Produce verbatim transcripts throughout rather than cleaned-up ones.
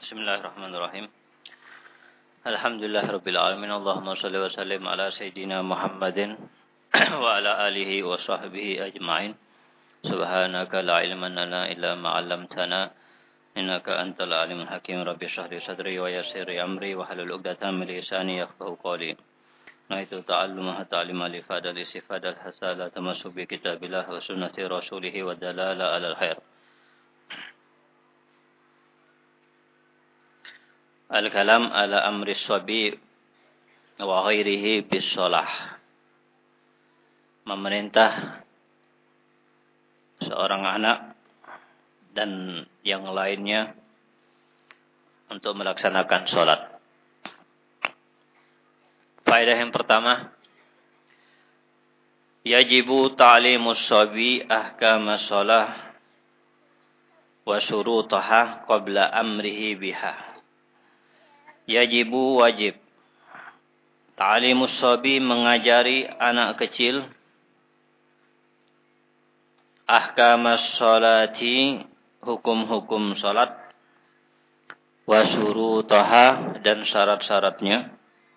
Bismillahirrahmanirrahim. Alhamdulillahirabbil alamin. Allahumma shalli wa sallim ala sayidina Muhammadin wa ala alihi wa sahbihi ajma'in. Subhanaka la ilma lana illa ma 'allamtana innaka antal alimul hakim. Rabbi shrah li sadri wa yassir li amri wa hlul 'uqdatam min lisani yafqahu qawli. Naitu ta'alluma ta'lima li fadal istifadal hasala tamassu bi kitabillah wa sunnati rasulih wa dalala 'alal khair. Al-kalam ala amri sabi wa ghairihi bis-shalah. Memerintah seorang anak dan yang lainnya untuk melaksanakan salat. Faedah yang pertama, yajibu ta'limus sabi ahkamas shalah wa syurutaha qabla amrihi biha. Yajibu wajib. Ta'limus sabi mengajari anak kecil ahkamas sholati, hukum-hukum salat, wa syurutaha dan syarat-syaratnya,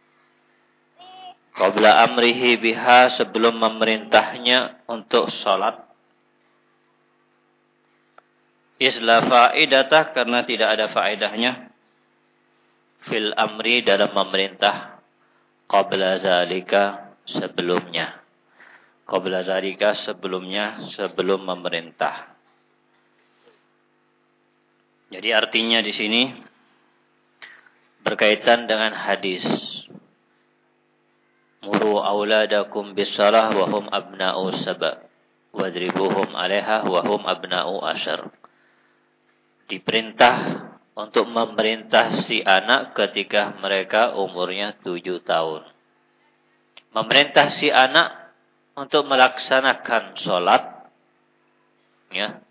qabla amrihi biha sebelum memerintahnya untuk salat. Isla fa'idatah karena tidak ada faedahnya fil amri dalam memerintah qabla zalika sebelumnya. Qabla zalika sebelumnya, sebelum memerintah. Jadi artinya di sini berkaitan dengan hadis. Muru auladakum bis-shalah wa hum abna'u sab'a wadribuhum 'alaiha wa hum abna'u asyar. Diperintah untuk memerintah si anak ketika mereka umurnya tujuh tahun. Memerintah si anak untuk melaksanakan sholat, ya,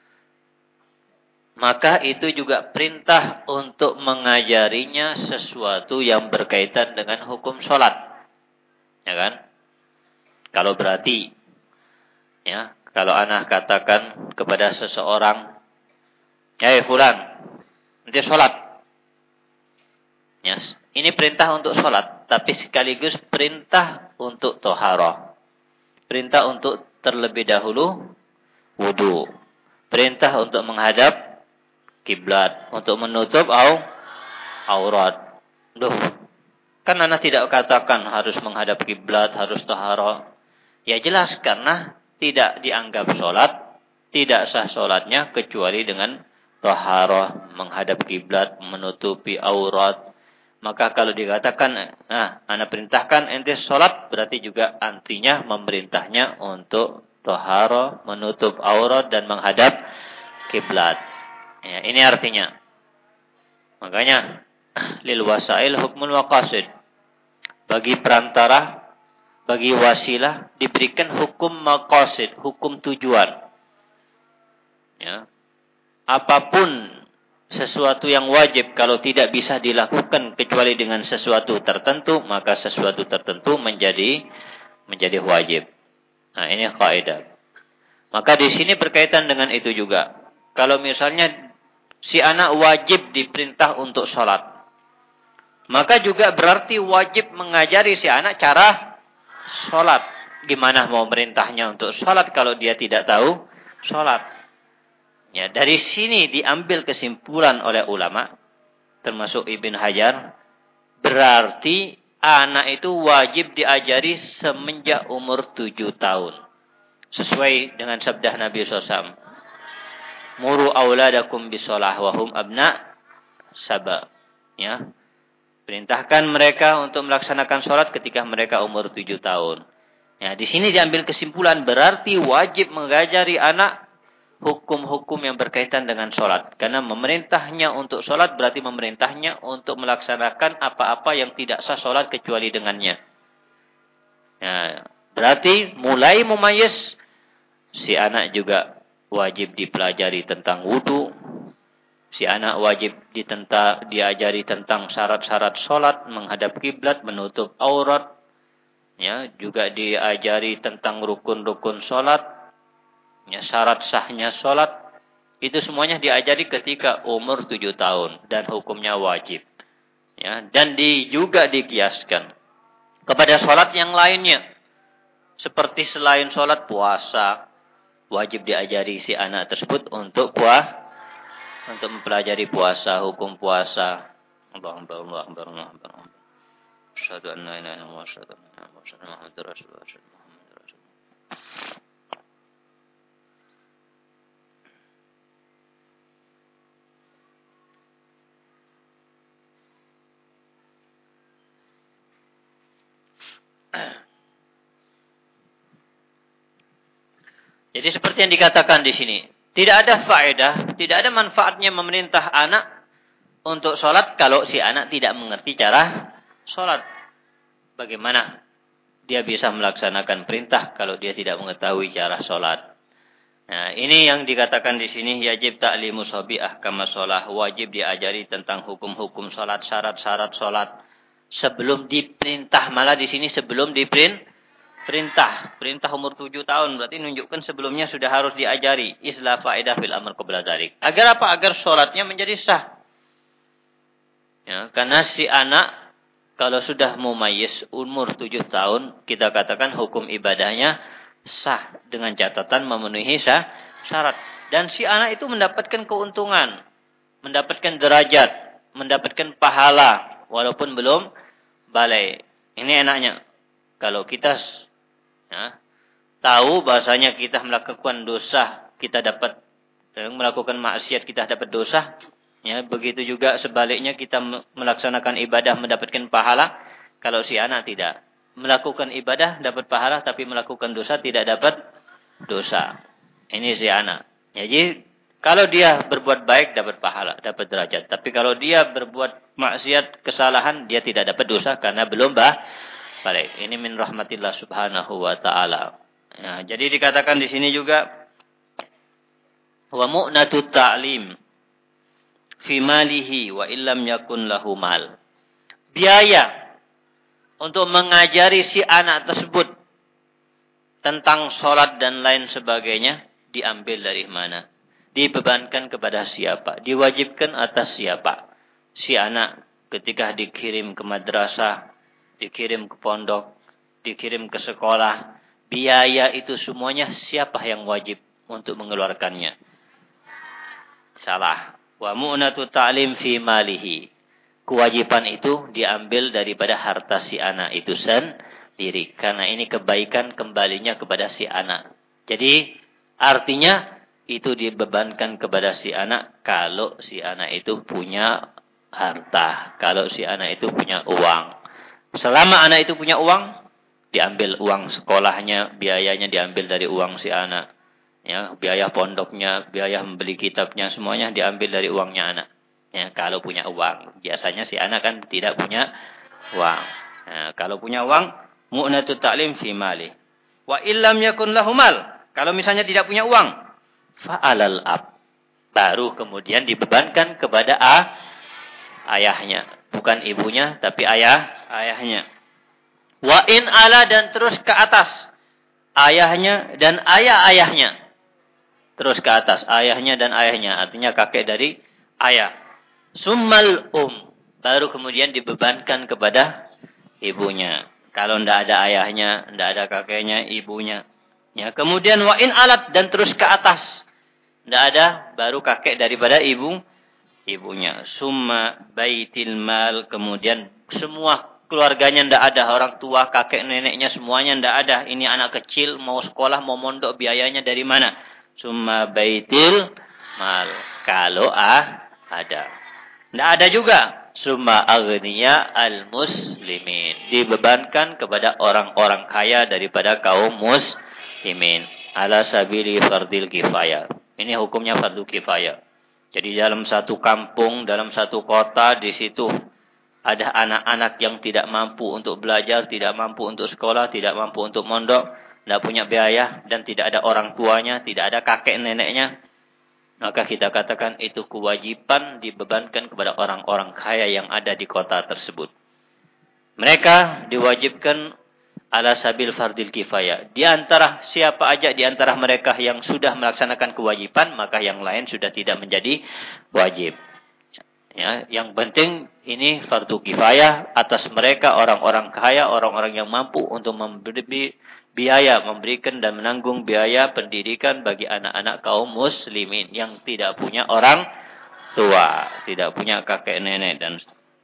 maka itu juga perintah untuk mengajarinya sesuatu yang berkaitan dengan hukum sholat, ya kan? Kalau berarti, ya, kalau anak katakan kepada seseorang, "Hei fulan, nanti sholat." Yes. Ini perintah untuk sholat, tapi sekaligus perintah untuk toharoh. Perintah untuk terlebih dahulu wudu. Perintah untuk menghadap kiblat, untuk menutup au, aurat. Duh, kan anak tidak katakan harus menghadap kiblat, harus toharoh. Ya jelas, karena tidak dianggap sholat, tidak sah sholatnya kecuali dengan taharah, menghadap kiblat, menutupi aurat. Maka kalau dikatakan, nah, anak perintahkan ente salat, berarti juga artinya memerintahnya untuk taharah, menutup aurat dan menghadap kiblat. Ya, ini artinya. Makanya lil wasail hukmul maqasid. Bagi perantara, bagi wasilah diberikan hukum maqasid, hukum tujuan. Ya. Apapun sesuatu yang wajib kalau tidak bisa dilakukan kecuali dengan sesuatu tertentu, maka sesuatu tertentu menjadi menjadi wajib. Nah, ini kaidah. Maka di sini berkaitan dengan itu juga. Kalau misalnya si anak wajib diperintah untuk sholat, maka juga berarti wajib mengajari si anak cara sholat. Gimana mau merintahnya untuk sholat kalau dia tidak tahu sholat? Ya, dari sini diambil kesimpulan oleh ulama, termasuk Ibn Hajar, berarti anak itu wajib diajari semenjak umur tujuh tahun. Sesuai dengan sabda Nabi shallallahu alaihi wasallam. Muru auladakum bis-shalah wa hum abna sab'a. Ya. Perintahkan mereka untuk melaksanakan sholat ketika mereka umur tujuh tahun. Ya, di sini diambil kesimpulan berarti wajib mengajari anak hukum-hukum yang berkaitan dengan sholat. Karena memerintahnya untuk sholat berarti memerintahnya untuk melaksanakan apa-apa yang tidak sah sholat kecuali dengannya. Ya, berarti mulai mumayyiz, si anak juga wajib dipelajari tentang wudu. Si anak wajib ditenta, diajari tentang syarat-syarat sholat, menghadap kiblat, menutup aurat. Ya, juga diajari tentang rukun-rukun sholat. Ya, syarat sahnya sholat, Itu semuanya diajari ketika umur tujuh tahun. Dan hukumnya wajib. Ya, dan di, juga dikiaskan kepada sholat yang lainnya. Seperti selain sholat puasa. Wajib diajari si anak tersebut untuk puas, untuk mempelajari puasa, hukum puasa. Allahu Akbar, Allahu Akbar, Allahu Akbar. Asyhadu an la ilaha illallah, asyhadu anna Muhammadar Rasulullah, asyhadu anna Muhammadar Rasulullah. Jadi seperti yang dikatakan di sini, tidak ada faedah, tidak ada manfaatnya memerintah anak untuk sholat kalau si anak tidak mengerti cara sholat. Bagaimana dia bisa melaksanakan perintah kalau dia tidak mengetahui cara sholat? Nah, ini yang dikatakan di sini, yajib ta'limu shabi ahkama sholat, wajib diajari tentang hukum-hukum sholat, syarat-syarat sholat sebelum diperintah. Malah di sini sebelum diperintah. Perintah, perintah umur tujuh tahun. Berarti menunjukkan sebelumnya sudah harus diajari. Islah faedah fil amr qabla dzalik. Agar apa? Agar sholatnya menjadi sah. Ya, karena si anak kalau sudah mumayyiz umur tujuh tahun, kita katakan hukum ibadahnya sah. Dengan catatan memenuhi sah, syarat. Dan si anak itu mendapatkan keuntungan. Mendapatkan derajat. Mendapatkan pahala. Walaupun belum balai. Ini enaknya. Kalau kita ya, tahu bahasanya kita melakukan dosa, kita dapat melakukan maksiat, kita dapat dosa. Ya, begitu juga sebaliknya kita melaksanakan ibadah mendapatkan pahala. Kalau si anak tidak melakukan ibadah dapat pahala, tapi melakukan dosa tidak dapat dosa. Ini si anak. Jadi kalau dia berbuat baik dapat pahala, dapat derajat. Tapi kalau dia berbuat maksiat, kesalahan, dia tidak dapat dosa karena belum bah. Baik, ini min rahmatillah subhanahu wa ta'ala. Ya, jadi dikatakan di sini juga wa mu'natut ta'lim fi malihi wa illam yakun lahu mal. Biaya untuk mengajari si anak tersebut tentang sholat dan lain sebagainya diambil dari mana? Dibebankan kepada siapa? Diwajibkan atas siapa? Si anak ketika dikirim ke madrasah, dikirim ke pondok, dikirim ke sekolah, biaya itu semuanya siapa yang wajib untuk mengeluarkannya? Salah. Wa mu'natu ta'lim fi malihi. Kewajiban itu diambil daripada harta si anak itu sendiri. Karena ini kebaikan kembalinya kepada si anak. Jadi artinya itu dibebankan kepada si anak kalau si anak itu punya harta. Kalau si anak itu punya uang. Selama anak itu punya uang, diambil uang sekolahnya, biayanya diambil dari uang si anak. Ya, biaya pondoknya, biaya membeli kitabnya, semuanya diambil dari uangnya anak. Ya, kalau punya uang. Biasanya si anak kan tidak punya uang. Ya, kalau punya uang, mu'natut ta'lim fi mali. Wa illam yakun lahu mal. Kalau misalnya tidak punya uang, fa'alal ab. Baru kemudian dibebankan kepada a, ayahnya. Bukan ibunya, tapi ayah, ayahnya. Wa in ala dan terus ke atas. Ayahnya dan ayah-ayahnya. Terus ke atas. Ayahnya dan ayahnya. Artinya kakek dari ayah. Summal um. Baru kemudian dibebankan kepada ibunya. Kalau tidak ada ayahnya, tidak ada kakeknya, ibunya. Ya, kemudian wa in alat dan terus ke atas. Tidak ada, baru kakek daripada ibu. Ibunya. Summa baitil mal. Kemudian semua keluarganya tidak ada. Orang tua, kakek, neneknya semuanya tidak ada. Ini anak kecil mau sekolah, mau mondok, biayanya dari mana? Summa baitil mal. Kalau ah, ada. Tidak ada juga. Summa aghniya al-muslimin. Dibebankan kepada orang-orang kaya daripada kaum muslimin. Ala sabili fardil kifayah. Ini hukumnya fardu kifayah. Jadi dalam satu kampung, dalam satu kota, di situ ada anak-anak yang tidak mampu untuk belajar, tidak mampu untuk sekolah, tidak mampu untuk mondok, tidak punya biaya, dan tidak ada orang tuanya, tidak ada kakek neneknya. Maka kita katakan itu kewajiban dibebankan kepada orang-orang kaya yang ada di kota tersebut. Mereka diwajibkan ala sabil fardil kifayah. Di antara siapa aja di antara mereka yang sudah melaksanakan kewajiban, maka yang lain sudah tidak menjadi wajib. Ya, yang penting ini fardu kifayah atas mereka orang-orang kaya, orang-orang yang mampu untuk memberi biaya, memberikan dan menanggung biaya pendidikan bagi anak-anak kaum muslimin yang tidak punya orang tua, tidak punya kakek nenek dan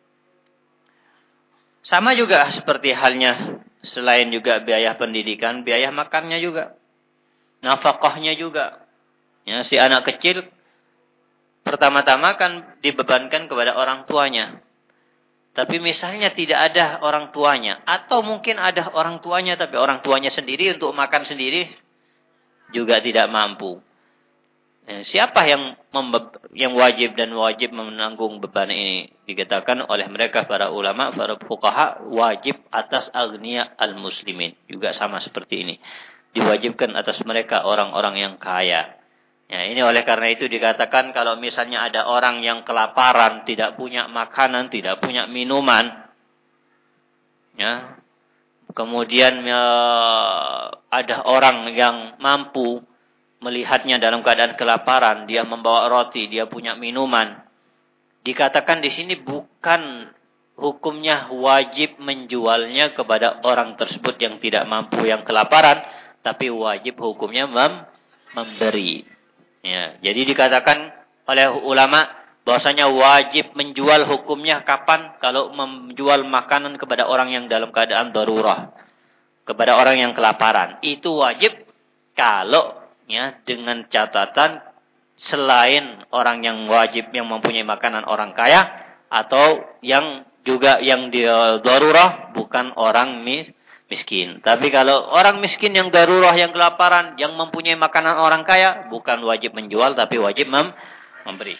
sama juga seperti halnya selain juga biaya pendidikan, biaya makannya juga, nafkahnya juga. Ya, si anak kecil pertama-tama kan dibebankan kepada orang tuanya. Tapi misalnya tidak ada orang tuanya. Atau mungkin ada orang tuanya tapi orang tuanya sendiri untuk makan sendiri juga tidak mampu. Nah, siapa yang yang wajib dan wajib menanggung beban ini? Dikatakan oleh mereka para ulama, para fuqaha, wajib atas agniya al-muslimin. Juga sama seperti ini. Diwajibkan atas mereka orang-orang yang kaya. Ya, ini oleh karena itu dikatakan kalau misalnya ada orang yang kelaparan, tidak punya makanan, tidak punya minuman, ya, kemudian ya, ada orang yang mampu melihatnya dalam keadaan kelaparan, dia membawa roti, dia punya minuman, dikatakan di sini bukan hukumnya wajib menjualnya kepada orang tersebut yang tidak mampu, yang kelaparan, tapi wajib hukumnya mem memberi. Ya, jadi dikatakan oleh ulama bahwasanya wajib menjual hukumnya kapan? Kalau menjual makanan kepada orang yang dalam keadaan darurah, kepada orang yang kelaparan. Itu wajib kalau ya dengan catatan selain orang yang wajib yang mempunyai makanan orang kaya atau yang juga yang dia darurah bukan orang mis miskin. Tapi kalau orang miskin yang darurah, yang kelaparan, yang mempunyai makanan orang kaya, bukan wajib menjual, tapi wajib mem memberi.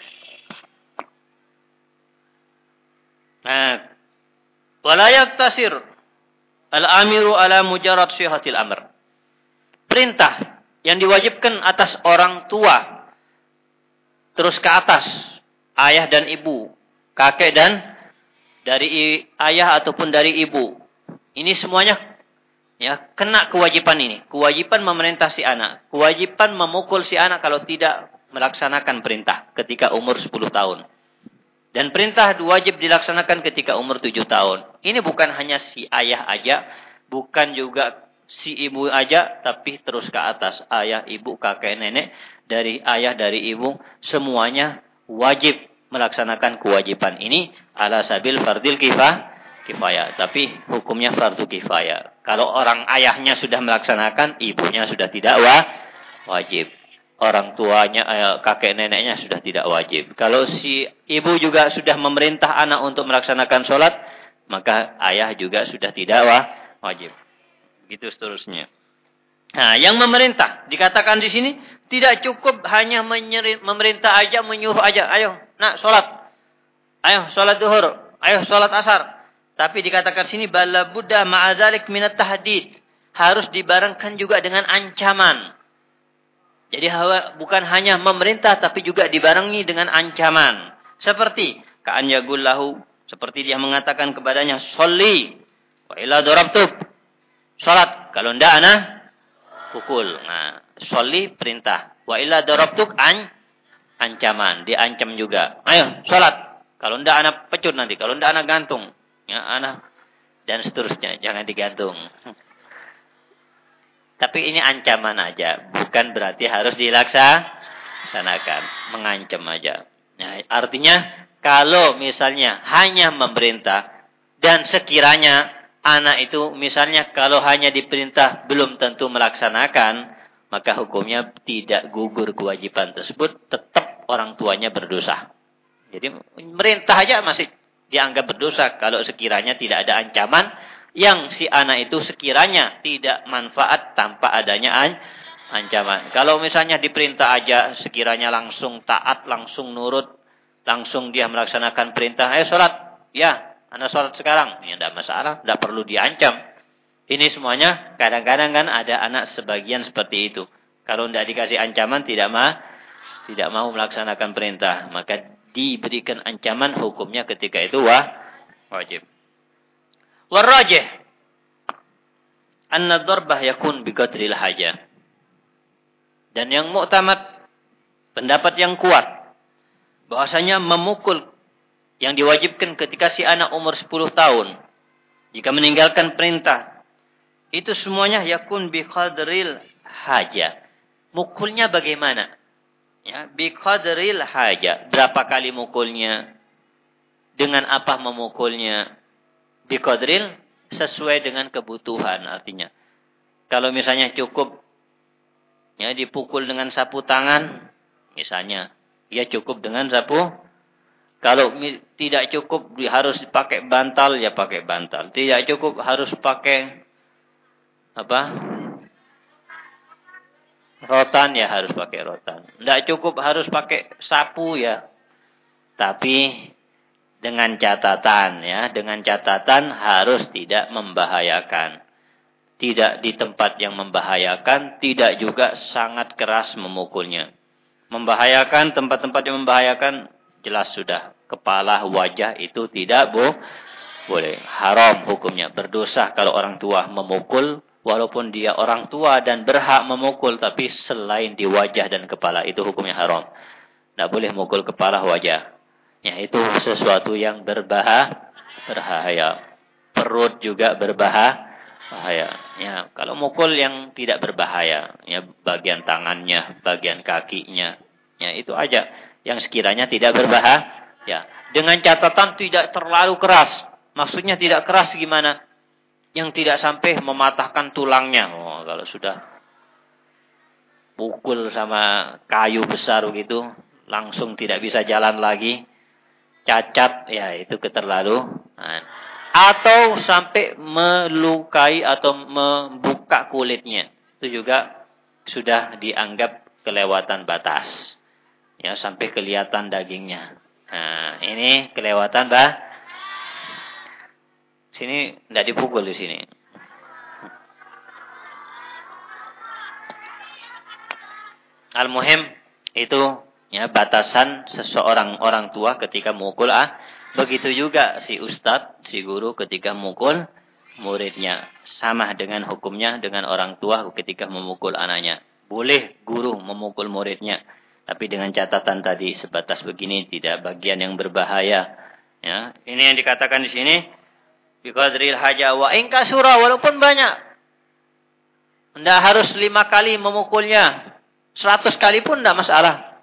Nah, wala yaktasir al-amiru ala mujarrad syihatil amr. Perintah yang diwajibkan atas orang tua, terus ke atas, ayah dan ibu, kakek dan dari ayah ataupun dari ibu. Ini semuanya ya, kena kewajiban ini. Kewajiban memerintah si anak. Kewajiban memukul si anak kalau tidak melaksanakan perintah ketika umur sepuluh tahun. Dan perintah wajib dilaksanakan ketika umur tujuh tahun. Ini bukan hanya si ayah aja, bukan juga si ibu aja, tapi terus ke atas. Ayah, ibu, kakek, nenek, dari ayah, dari ibu, semuanya wajib melaksanakan kewajiban ini ala sabil fardil kifah. Kifayah, tapi hukumnya fardu kifayah. Kalau orang ayahnya sudah melaksanakan, ibunya sudah tidak wa, wajib. Orang tuanya, eh, kakek neneknya sudah tidak wajib. Kalau si ibu juga sudah memerintah anak untuk melaksanakan sholat, maka ayah juga sudah tidak wa, wajib. Begitu seterusnya. Nah, yang memerintah dikatakan di sini tidak cukup hanya memerintah aja, menyuruh aja. Ayo, nak sholat. Ayo sholat zuhur. Ayo sholat asar. Tapi dikatakan sini bala buddha ma'adzalik minat tahdid. Harus dibarengkan juga dengan ancaman. Jadi bukan hanya memerintah tapi juga dibarengi dengan ancaman. Seperti ka'an yagullahu, seperti dia mengatakan kepadanya, "Sholli wa illa darabtuk." Salat, kalau ndak ana pukul. Nah, sholli perintah, wa illa darabtuk an ancaman, diancam juga. Ayo, salat. Kalau ndak ana pecut nanti, kalau ndak ana gantung. Ya, ana dan seterusnya, jangan digantung. Tapi ini ancaman aja, bukan berarti harus dilaksanakan, mengancam aja. Nah, artinya kalau misalnya hanya memerintah dan sekiranya anak itu misalnya kalau hanya diperintah belum tentu melaksanakan, maka hukumnya tidak gugur kewajiban tersebut, tetap orang tuanya berdosa. Jadi merintah aja masih dianggap berdosa kalau sekiranya tidak ada ancaman yang si anak itu sekiranya tidak manfaat tanpa adanya an ancaman. Kalau misalnya diperintah aja sekiranya langsung taat, langsung nurut, langsung dia melaksanakan perintah, ayo sholat, ya, anak sholat sekarang, ya tidak masalah, tidak perlu diancam. Ini semuanya kadang-kadang kan ada anak sebagian seperti itu. Kalau tidak dikasih ancaman tidak mah, tidak mau melaksanakan perintah, maka diberikan ancaman, hukumnya ketika itu wah, wajib. Warrajih anna darbah yakun biqadril hajah. Dan yang mu'tamad, pendapat yang kuat, bahwasanya memukul yang diwajibkan ketika si anak umur sepuluh tahun, jika meninggalkan perintah, itu semuanya yakun biqadril hajah. Mukulnya bagaimana? Ya, biqadril hajah. Berapa kali mukulnya? Dengan apa memukulnya? Biqadril sesuai dengan kebutuhan artinya. Kalau misalnya cukup ya dipukul dengan sapu tangan, misalnya, ya cukup dengan sapu. Kalau tidak cukup harus pakai bantal, ya pakai bantal. Tidak cukup harus pakai apa? Rotan, ya harus pakai rotan. Tidak cukup harus pakai sapu, ya. Tapi dengan catatan, ya, dengan catatan harus tidak membahayakan. Tidak di tempat yang membahayakan, tidak juga sangat keras memukulnya. Membahayakan, tempat-tempat yang membahayakan, jelas sudah. Kepala, wajah itu tidak bo boleh. Haram hukumnya. Berdosa kalau orang tua memukul, walaupun dia orang tua dan berhak memukul, tapi selain di wajah dan kepala, itu hukumnya haram. Tidak boleh mukul kepala, wajah. Ya, itu sesuatu yang berbahaya. Berbahaya. Perut juga berbahaya. Bahaya. Ya, kalau mukul yang tidak berbahaya, ya bagian tangannya, bagian kakinya, ya itu aja yang sekiranya tidak berbahaya. Ya, dengan catatan tidak terlalu keras. Maksudnya tidak keras gimana? Yang tidak sampai mematahkan tulangnya. Oh, kalau sudah pukul sama kayu besar begitu, langsung tidak bisa jalan lagi. Cacat, ya itu keterlaluan. Atau sampai melukai atau membuka kulitnya. Itu juga sudah dianggap kelewatan batas. Ya, sampai kelihatan dagingnya. Nah, ini kelewatan bah. Sini tidak dipukul di sini. Al-muhim itu ya batasan seseorang orang tua ketika mukul ah. Begitu juga si ustadz, si guru ketika mukul muridnya. Sama dengan hukumnya dengan orang tua ketika memukul anaknya. Boleh guru memukul muridnya. Tapi dengan catatan tadi sebatas begini, tidak bagian yang berbahaya. Ya, ini yang dikatakan di sini. Biqadril haja wa in kasura, walaupun banyak. Tidak harus lima kali memukulnya. Seratus kali pun tidak masalah.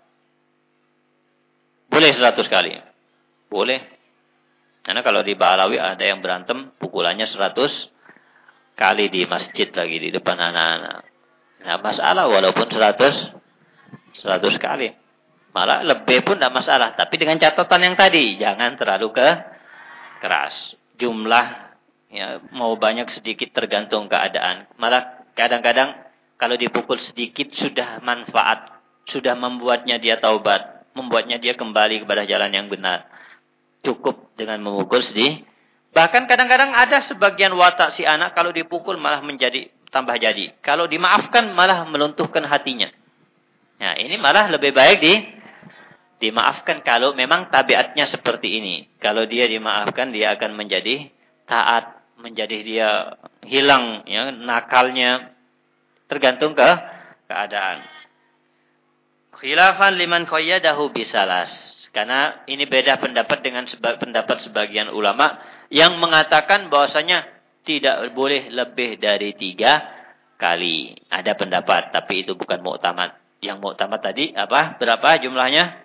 Boleh seratus kali. Boleh. Karena kalau di Ba'alawi ada yang berantem, pukulannya seratus kali di masjid lagi, di depan anak-anak. Nah, masalah walaupun seratus, seratus kali. Malah lebih pun tidak masalah. Tapi dengan catatan yang tadi, jangan terlalu ke keras. Jumlah, ya, mau banyak sedikit tergantung keadaan. Malah kadang-kadang kalau dipukul sedikit sudah manfaat. Sudah membuatnya dia taubat. Membuatnya dia kembali kepada jalan yang benar. Cukup dengan memukul sedih. Bahkan kadang-kadang ada sebagian watak si anak kalau dipukul malah menjadi tambah jadi. Kalau dimaafkan malah meluntuhkan hatinya. Nah, ini malah lebih baik di dimaafkan kalau memang tabiatnya seperti ini. Kalau dia dimaafkan dia akan menjadi taat, menjadi dia hilang ya nakalnya. Tergantung ke keadaan. Khilafan liman qayyadahu bisalas. Karena ini beda pendapat dengan seba, pendapat sebagian ulama yang mengatakan bahwasanya tidak boleh lebih dari tiga kali. Ada pendapat, tapi itu bukan mu'tamad. Yang mu'tamad tadi apa? Berapa jumlahnya?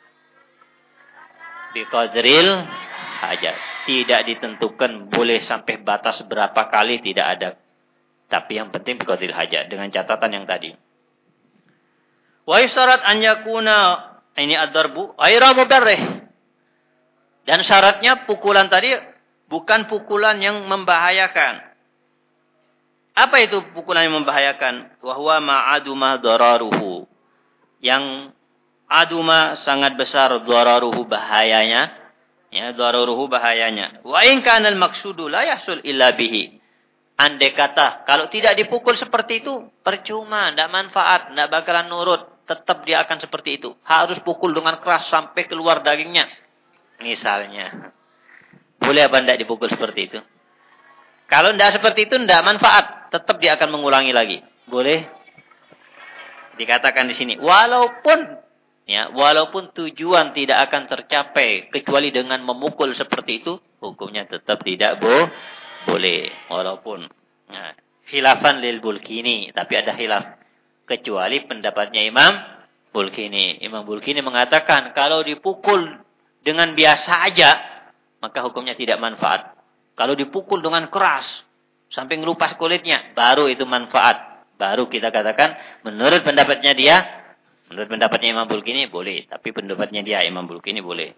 Biqadril hajat. Tidak ditentukan boleh sampai batas berapa kali, tidak ada. Tapi yang penting biqadril hajat dengan catatan yang tadi. Wa isyarat an yakuna ini ad-darbu ghairu mudarrih. Dan syaratnya pukulan tadi bukan pukulan yang membahayakan. Apa itu pukulan yang membahayakan? Wa huwa ma'aduma dararuhu. Yang aduma sangat besar dararuhu bahayanya. Ya, dararuhu bahayanya. Wa in kana al-maqsudu la yahsul illa bihi. Andai kata kalau tidak dipukul seperti itu percuma, tidak manfaat, tidak bakalan nurut. Tetap dia akan seperti itu. Harus pukul dengan keras sampai keluar dagingnya. Misalnya. Boleh apa tidak dipukul seperti itu? Kalau tidak seperti itu, tidak manfaat. Tetap dia akan mengulangi lagi. Boleh dikatakan di sini. Walaupun, ya, walaupun tujuan tidak akan tercapai kecuali dengan memukul seperti itu, hukumnya tetap tidak bo boleh. Walaupun, nah, khilafan lil Bulkini, tapi ada khilaf. Kecuali pendapatnya Imam Bulkini. Imam Bulkini mengatakan kalau dipukul dengan biasa aja, maka hukumnya tidak manfaat. Kalau dipukul dengan keras, sampai ngelupas kulitnya, baru itu manfaat. Baru kita katakan, menurut pendapatnya dia, menurut pendapatnya Imam Bulkini, boleh. Tapi pendapatnya dia, Imam Bulkini, boleh.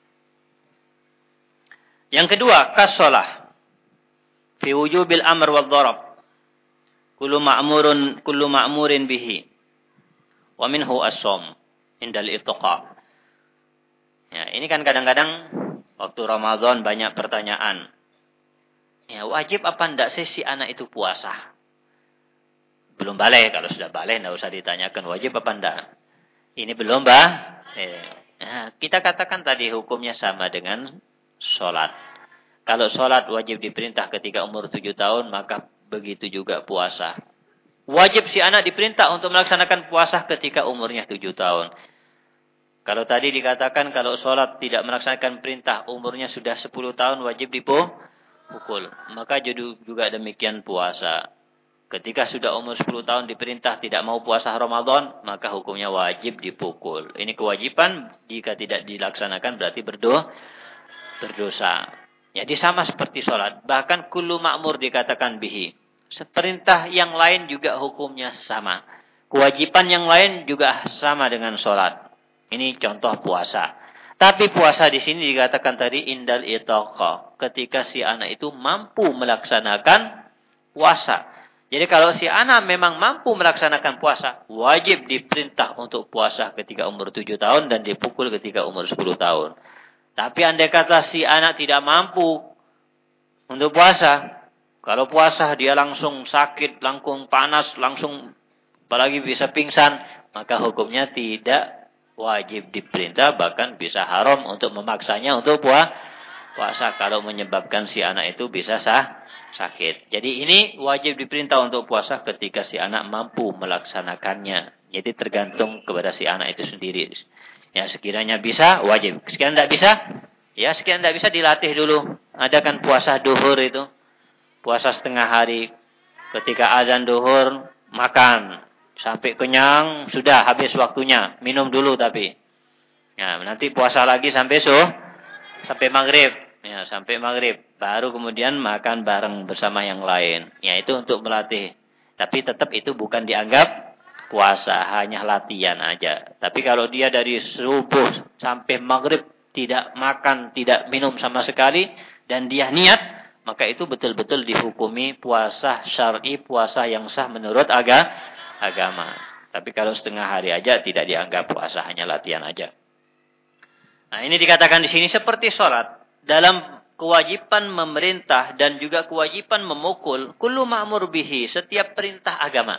Yang kedua, kas-sholah. Fi wujubil amr wal dharab. Kullu ma'murun, kullu ma'murin bihi. Wa minhu as-shom. Indal itiqa. Ya, ini kan kadang-kadang waktu Ramadan banyak pertanyaan. Ya, wajib apa enggak sih si anak itu puasa? Belum balik. Kalau sudah balik, enggak usah ditanyakan wajib apa enggak. Ini belum, Bah. Eh, nah, kita katakan tadi hukumnya sama dengan sholat. Kalau sholat wajib diperintah ketika umur tujuh tahun, maka begitu juga puasa. Wajib si anak diperintah untuk melaksanakan puasa ketika umurnya tujuh tahun. Kalau tadi dikatakan kalau sholat tidak melaksanakan perintah, umurnya sudah sepuluh tahun, wajib dipukul. Maka juga demikian puasa. Ketika sudah umur sepuluh tahun diperintah tidak mau puasa Ramadan, maka hukumnya wajib dipukul. Ini kewajiban, jika tidak dilaksanakan berarti berdoa, berdosa. Jadi sama seperti sholat. Bahkan kullu ma'mur dikatakan bihi. Perintah yang lain juga hukumnya sama. Kewajiban yang lain juga sama dengan sholat. Ini contoh puasa. Tapi puasa di sini dikatakan tadi indal itaqa. Ketika si anak itu mampu melaksanakan puasa. Jadi kalau si anak memang mampu melaksanakan puasa, wajib diperintah untuk puasa ketika umur tujuh tahun dan dipukul ketika umur sepuluh tahun. Tapi andai kata si anak tidak mampu untuk puasa, kalau puasa dia langsung sakit, langsung panas, langsung apalagi bisa pingsan, maka hukumnya tidak wajib diperintah, bahkan bisa haram untuk memaksanya untuk puasa kalau menyebabkan si anak itu bisa sah, sakit. Jadi ini wajib diperintah untuk puasa ketika si anak mampu melaksanakannya. Jadi tergantung kepada si anak itu sendiri. Ya sekiranya bisa, wajib. Sekiranya tidak bisa, ya sekiranya tidak bisa dilatih dulu. Ada kan puasa duhur itu. Puasa setengah hari. Ketika azan duhur, makan. Sampai kenyang, sudah habis waktunya. Minum dulu tapi. Ya, nanti puasa lagi sampai suh, sampai maghrib. Ya, sampai maghrib. Baru kemudian makan bareng bersama yang lain. Ya, itu untuk melatih. Tapi tetap itu bukan dianggap puasa. Hanya latihan aja. Tapi kalau dia dari subuh sampai maghrib tidak makan, tidak minum sama sekali. Dan dia niat. Maka itu betul-betul dihukumi puasa syar'i, puasa yang sah menurut agama. agama. Tapi kalau setengah hari aja tidak dianggap puasa, hanya latihan aja. Nah, ini dikatakan di sini seperti sholat. Dalam kewajiban memerintah dan juga kewajiban memukul, kullu ma'mur bihi, setiap perintah agama.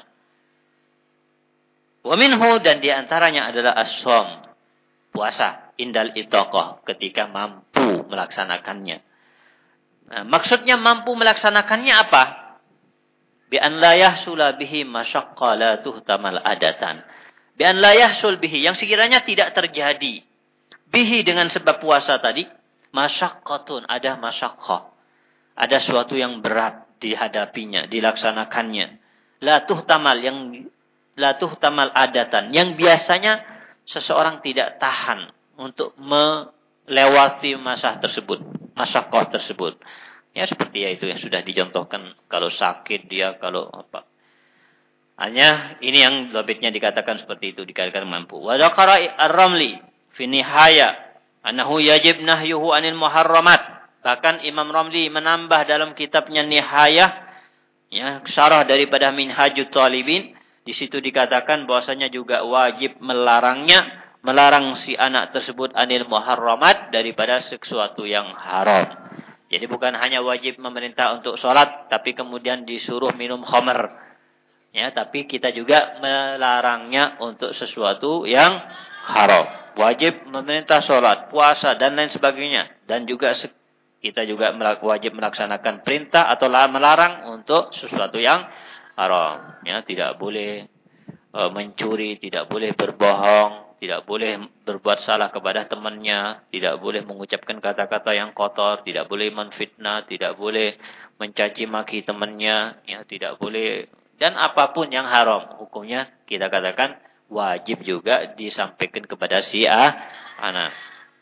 Wa minhu, dan diantaranya adalah as-shom, puasa, indal itaqah, ketika mampu melaksanakannya. Nah, maksudnya mampu melaksanakannya apa? Bi an la yahsula bihi masyaqqa la tuhtamal adatan. Bi an la yahsul bihi, yang sekiranya tidak terjadi bihi dengan sebab puasa tadi, masyaqqatun, ada masyaqqah. Ada suatu yang berat dihadapinya, dilaksanakannya. La tuhtamal, yang la tuhtamal adatan, yang biasanya seseorang tidak tahan untuk melewati masa tersebut, masyaqqah tersebut. Ya seperti ya itu yang sudah dicontohkan. Kalau sakit dia, kalau apa. Hanya ini yang labitnya dikatakan seperti itu. Dikatakan mampu. Wa dzakara ar-Ramli fi nihaya annahu yajib nahyuhu anil muharramat. Bahkan Imam Ramli menambah dalam kitabnya Nihayah. Ya, syarah daripada Minhajut Talibin. Di situ dikatakan bahwasanya juga wajib melarangnya. Melarang si anak tersebut anil muharramat. Daripada sesuatu yang haram. Jadi bukan hanya wajib memerintah untuk sholat, tapi kemudian disuruh minum khamr. Ya, tapi kita juga melarangnya untuk sesuatu yang haram. Wajib memerintah sholat, puasa, dan lain sebagainya. Dan juga Kita juga wajib melaksanakan perintah atau melarang untuk sesuatu yang haram. Ya, tidak boleh uh, mencuri, tidak boleh berbohong, tidak boleh berbuat salah kepada temannya, tidak boleh mengucapkan kata-kata yang kotor, tidak boleh menfitnah, tidak boleh mencaci maki temannya, ya, tidak boleh, dan apapun yang haram hukumnya kita katakan wajib juga disampaikan kepada si A anak.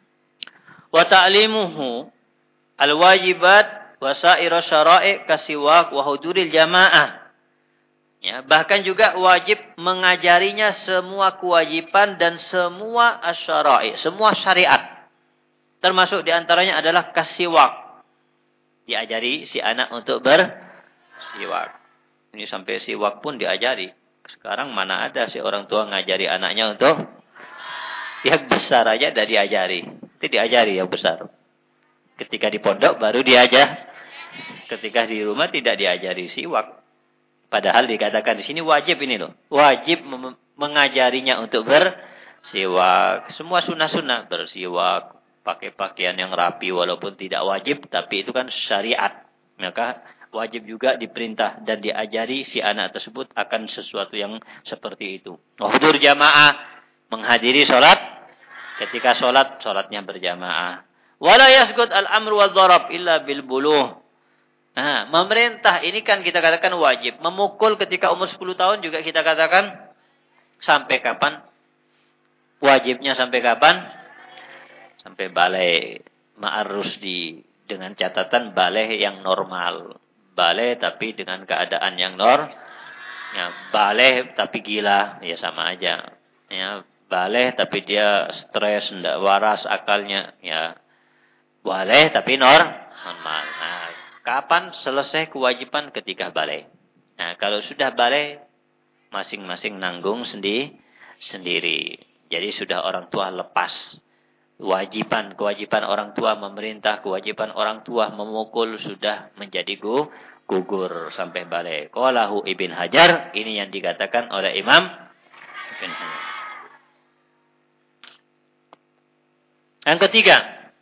Wa ta'limuhu al-wajibat wa sa'ira syara'i kasiwak wa huduril jamaah. Ya, bahkan juga wajib mengajarinya semua kewajiban dan semua asyara'i, semua syariat. Termasuk diantaranya adalah kasiwak. Diajari si anak untuk bersiwak. Ini sampai siwak pun diajari. Sekarang mana ada si orang tua ngajari anaknya untuk yang besar aja dah diajari. Itu diajari yang besar. Ketika di pondok baru diajar. Ketika di rumah tidak diajari siwak. Padahal dikatakan di sini wajib ini loh. Wajib mengajarinya untuk bersiwak. Semua sunnah-sunnah. Bersiwak. Pakai pakaian yang rapi walaupun tidak wajib. Tapi itu kan syariat. Maka wajib juga diperintah dan diajari si anak tersebut akan sesuatu yang seperti itu. Hudur jamaah. Menghadiri sholat. Ketika sholat, sholatnya berjamaah. Wala yasgud al-amru wa dharab illa bil buluh. Nah, memerintah ini kan kita katakan wajib. Memukul ketika umur sepuluh tahun juga kita katakan sampai kapan? Wajibnya sampai kapan? Sampai balai. Ma'arus di dengan catatan balai yang normal. Balai tapi dengan keadaan yang nor. Ya, balai tapi gila, ya sama aja. Ya, balai tapi dia stres, enggak waras akalnya, ya. Balai tapi nor normal. Nah, kapan selesai kewajiban? Ketika balai. Nah, kalau sudah balai, masing-masing nanggung sendi, sendiri. Jadi sudah orang tua lepas. Kewajiban, kewajiban orang tua memerintah, kewajiban orang tua memukul sudah menjadi gu, gugur sampai balai. Qalahu Ibn Hajar, ini yang dikatakan oleh Imam Ibn Hajar. Yang ketiga,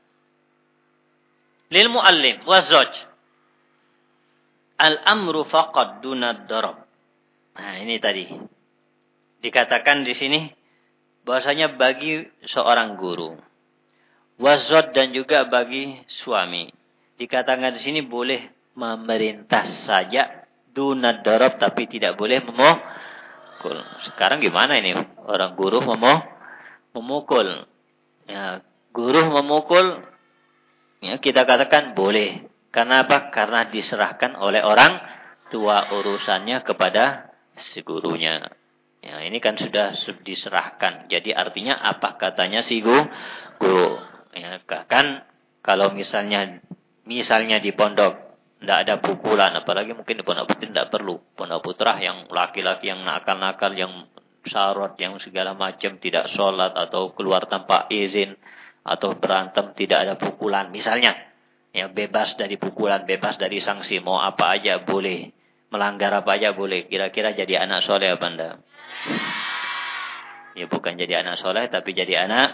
lil muallim wa zawj. Al-amru faqad dunad darab. Nah, ini tadi. Dikatakan di sini bahwasanya bagi seorang guru, wazod dan juga bagi suami. Dikatakan di sini boleh memerintah saja dunad darab tapi tidak boleh memukul. Sekarang gimana ini? Orang guru memo memukul. Ya, guru memukul ya, kita katakan boleh. Karena apa? Karena diserahkan oleh orang tua urusannya kepada si gurunya. Ya, ini kan sudah diserahkan. Jadi artinya apa katanya si guru? Ya, kan kalau misalnya misalnya di pondok tidak ada pukulan, apalagi mungkin di pondok putri tidak perlu. Pondok putra yang laki-laki yang nakal-nakal, yang syarot, yang segala macam tidak sholat atau keluar tanpa izin atau berantem tidak ada pukulan misalnya. Ya, bebas dari pukulan, bebas dari sanksi, mau apa aja boleh. Melanggar apa aja boleh. Kira-kira jadi anak soleh apa enggak? Ya bukan jadi anak soleh, tapi jadi anak.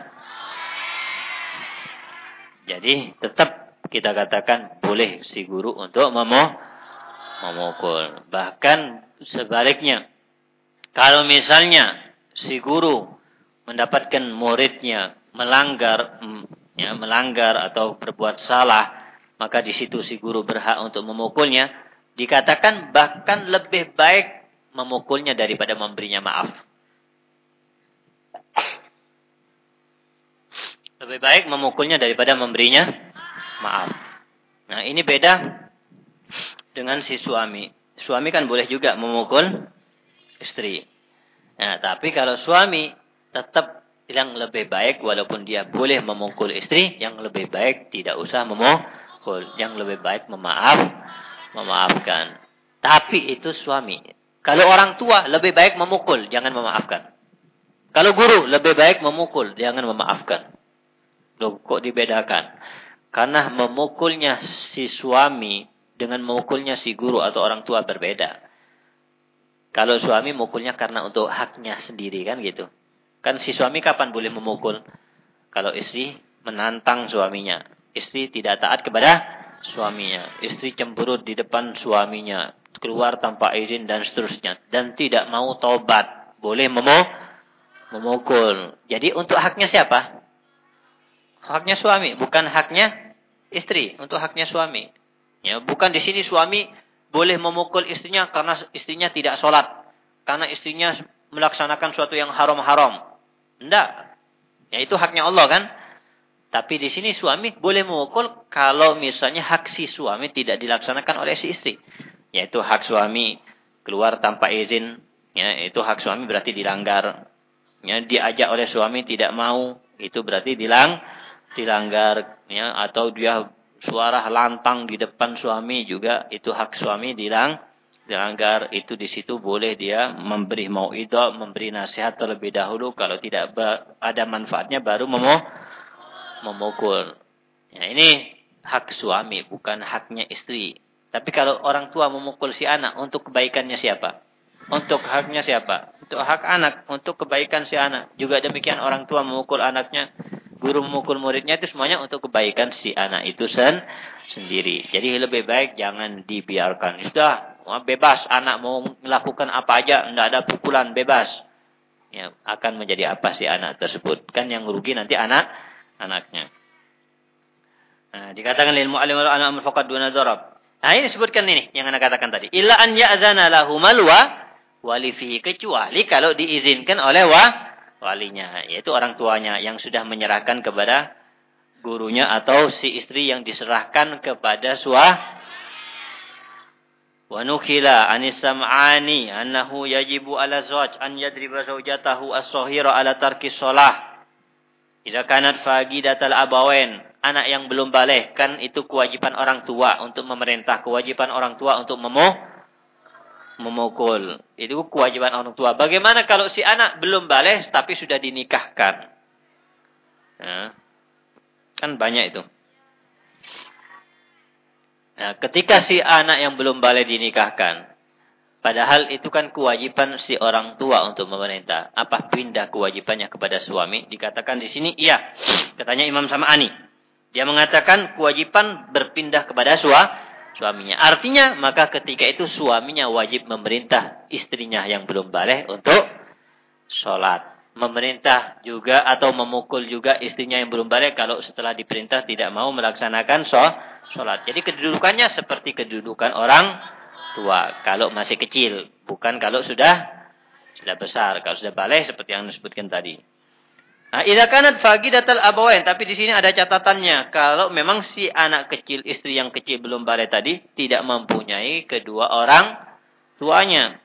Jadi tetap kita katakan boleh si guru untuk memo, memukul. Bahkan sebaliknya. Kalau misalnya si guru mendapatkan muridnya melanggar, ya, melanggar atau berbuat salah, maka di situ si guru berhak untuk memukulnya. Dikatakan bahkan lebih baik memukulnya daripada memberinya maaf. Lebih baik memukulnya daripada memberinya maaf. Nah, ini beda dengan si suami. Suami kan boleh juga memukul istri. Nah, tapi kalau suami tetap yang lebih baik walaupun dia boleh memukul istri, yang lebih baik tidak usah memukul. Yang lebih baik memaaf, memaafkan. Tapi itu suami. Kalau orang tua lebih baik memukul, jangan memaafkan. Kalau guru lebih baik memukul, jangan memaafkan. Loh, kok dibedakan? Karena memukulnya si suami dengan memukulnya si guru atau orang tua berbeda. Kalau suami mukulnya karena untuk haknya sendiri kan gitu. Kan si suami kapan boleh memukul? Kalau istri menantang suaminya. Istri tidak taat kepada suaminya. Istri cemberut di depan suaminya. Keluar tanpa izin dan seterusnya. Dan tidak mau taubat. Boleh memo memukul. Jadi untuk haknya siapa? Haknya suami. Bukan haknya istri. Untuk haknya suami. Ya, bukan di sini suami boleh memukul istrinya karena istrinya tidak sholat. Karena istrinya melaksanakan suatu yang haram-haram. Tidak. Ya itu haknya Allah kan. Tapi di sini suami boleh memukul kalau misalnya hak si suami tidak dilaksanakan oleh si istri. Yaitu hak suami keluar tanpa izin. Ya, itu hak suami berarti dilanggar. Ya, diajak oleh suami tidak mau. Itu berarti dilang, dilanggar. Ya, atau dia suara lantang di depan suami juga. Itu hak suami dilang, dilanggar. Itu di situ boleh dia memberi mau'idah, memberi nasihat terlebih dahulu. Kalau tidak ada manfaatnya baru memukul. memukul. Ya, ini hak suami, bukan haknya istri. Tapi kalau orang tua memukul si anak, untuk kebaikannya siapa? Untuk haknya siapa? Untuk hak anak, untuk kebaikan si anak. Juga demikian orang tua memukul anaknya, guru memukul muridnya, itu semuanya untuk kebaikan si anak itu sen sendiri. Jadi lebih baik jangan dibiarkan. Sudah, bebas anak mau melakukan apa aja, tidak ada pukulan, bebas. Ya, akan menjadi apa si anak tersebut? Kan yang rugi nanti anak anaknya. Nah, dikatakan lil mu'allim wal anak faqad duna darab. Nah, ini disebutkan ini yang Anda katakan tadi. Illa an ya'zana lahumal wa wali fihi, kecuali kalau diizinkan oleh wa walinya, yaitu orang tuanya yang sudah menyerahkan kepada gurunya atau si istri yang diserahkan kepada suah. Wa nukhila anis sam'ani annahu yajibu ala zawj an yadriba zawjatahu as-sahira ala tarki shalah. Idza kanat faqidatal abawain, anak yang belum baligh, kan itu kewajiban orang tua untuk memerintah, kewajiban orang tua untuk memu memukul. Itu kewajiban orang tua. Bagaimana kalau si anak belum baligh tapi sudah dinikahkan? Nah, kan banyak itu. Nah, ketika si anak yang belum baligh dinikahkan, padahal itu kan kewajiban si orang tua untuk memerintah. Apa pindah kewajibannya kepada suami? Dikatakan di sini iya. Katanya Imam Sam'ani. Dia mengatakan kewajiban berpindah kepada sua, suaminya. Artinya maka ketika itu suaminya wajib memerintah istrinya yang belum baligh untuk sholat. Memerintah juga atau memukul juga istrinya yang belum baligh kalau setelah diperintah tidak mau melaksanakan sholat. Jadi kedudukannya seperti kedudukan orang tua kalau masih kecil, bukan kalau sudah sudah besar. Kalau sudah baligh seperti yang disebutkan tadi. Nah, idza kanat faqidatal abawain, tapi di sini ada catatannya. Kalau memang si anak kecil, istri yang kecil belum baligh tadi tidak mempunyai kedua orang tuanya.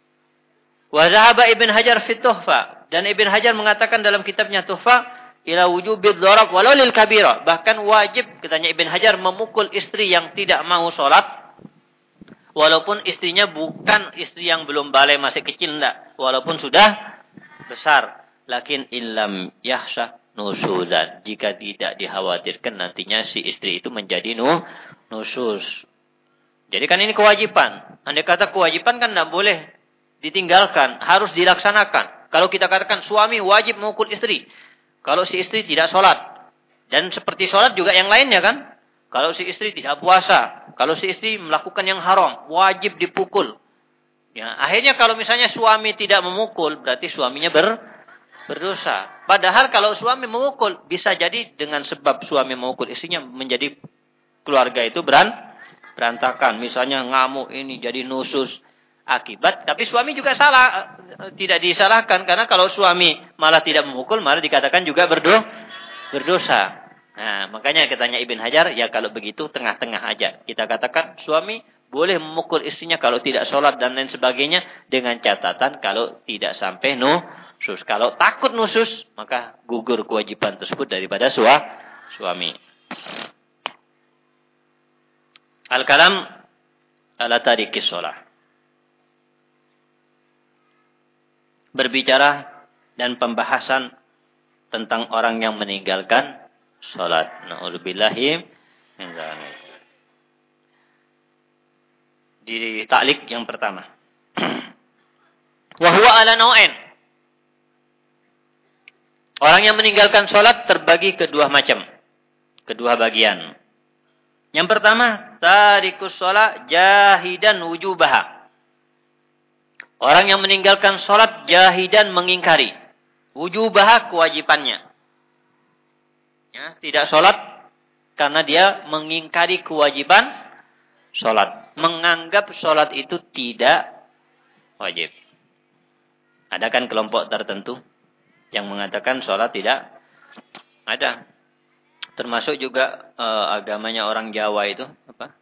Wa zahaba Ibn Hajar fi Tuhfa, dan Ibn Hajar mengatakan dalam kitabnya Tuhfa ila wujubid dharab walau lil kabira, bahkan wajib katanya Ibn Hajar memukul istri yang tidak mau salat. Walaupun istrinya bukan istri yang belum baligh, masih kecil, enggak. Walaupun sudah besar. Lakin illam yahsha nusudan. Jika tidak dikhawatirkan nantinya si istri itu menjadi nu, nusus. Jadi kan ini kewajiban. Andai kata kewajiban kan enggak boleh ditinggalkan. Harus dilaksanakan. Kalau kita katakan suami wajib memukul istri. Kalau si istri tidak sholat. Dan seperti sholat juga yang lainnya kan. Kalau si istri tidak puasa. Kalau si istri melakukan yang haram, wajib dipukul. Ya, akhirnya kalau misalnya suami tidak memukul, berarti suaminya ber, berdosa. Padahal kalau suami memukul, bisa jadi dengan sebab suami memukul istrinya menjadi keluarga itu beran, berantakan. Misalnya ngamuk ini jadi nusus akibat. Tapi suami juga salah, tidak disalahkan. Karena kalau suami malah tidak memukul, malah dikatakan juga berdo, berdosa. Nah, makanya katanya Ibn Hajar, ya kalau begitu tengah-tengah aja. Kita katakan suami boleh memukul istrinya kalau tidak sholat dan lain sebagainya. Dengan catatan kalau tidak sampai nusus. Kalau takut nusus, maka gugur kewajiban tersebut daripada sua, suami. Al-kalam ala tarikis sholah. Berbicara dan pembahasan tentang orang yang meninggalkan salat. Na'udzubillahi min dzalik. Di ta'liq yang pertama. Wa huwa ala nau'ain. Orang yang meninggalkan salat terbagi kedua macam. kedua bagian. Yang pertama, tarikus sholat jahidan wujubaha. Orang yang meninggalkan sholat jahidan mengingkari. Wujubaha kewajibannya. Ya, tidak sholat karena dia mengingkari kewajiban sholat. Menganggap sholat itu tidak wajib. Ada kan kelompok tertentu yang mengatakan sholat tidak ada. Termasuk juga uh, agamanya orang Jawa itu apa?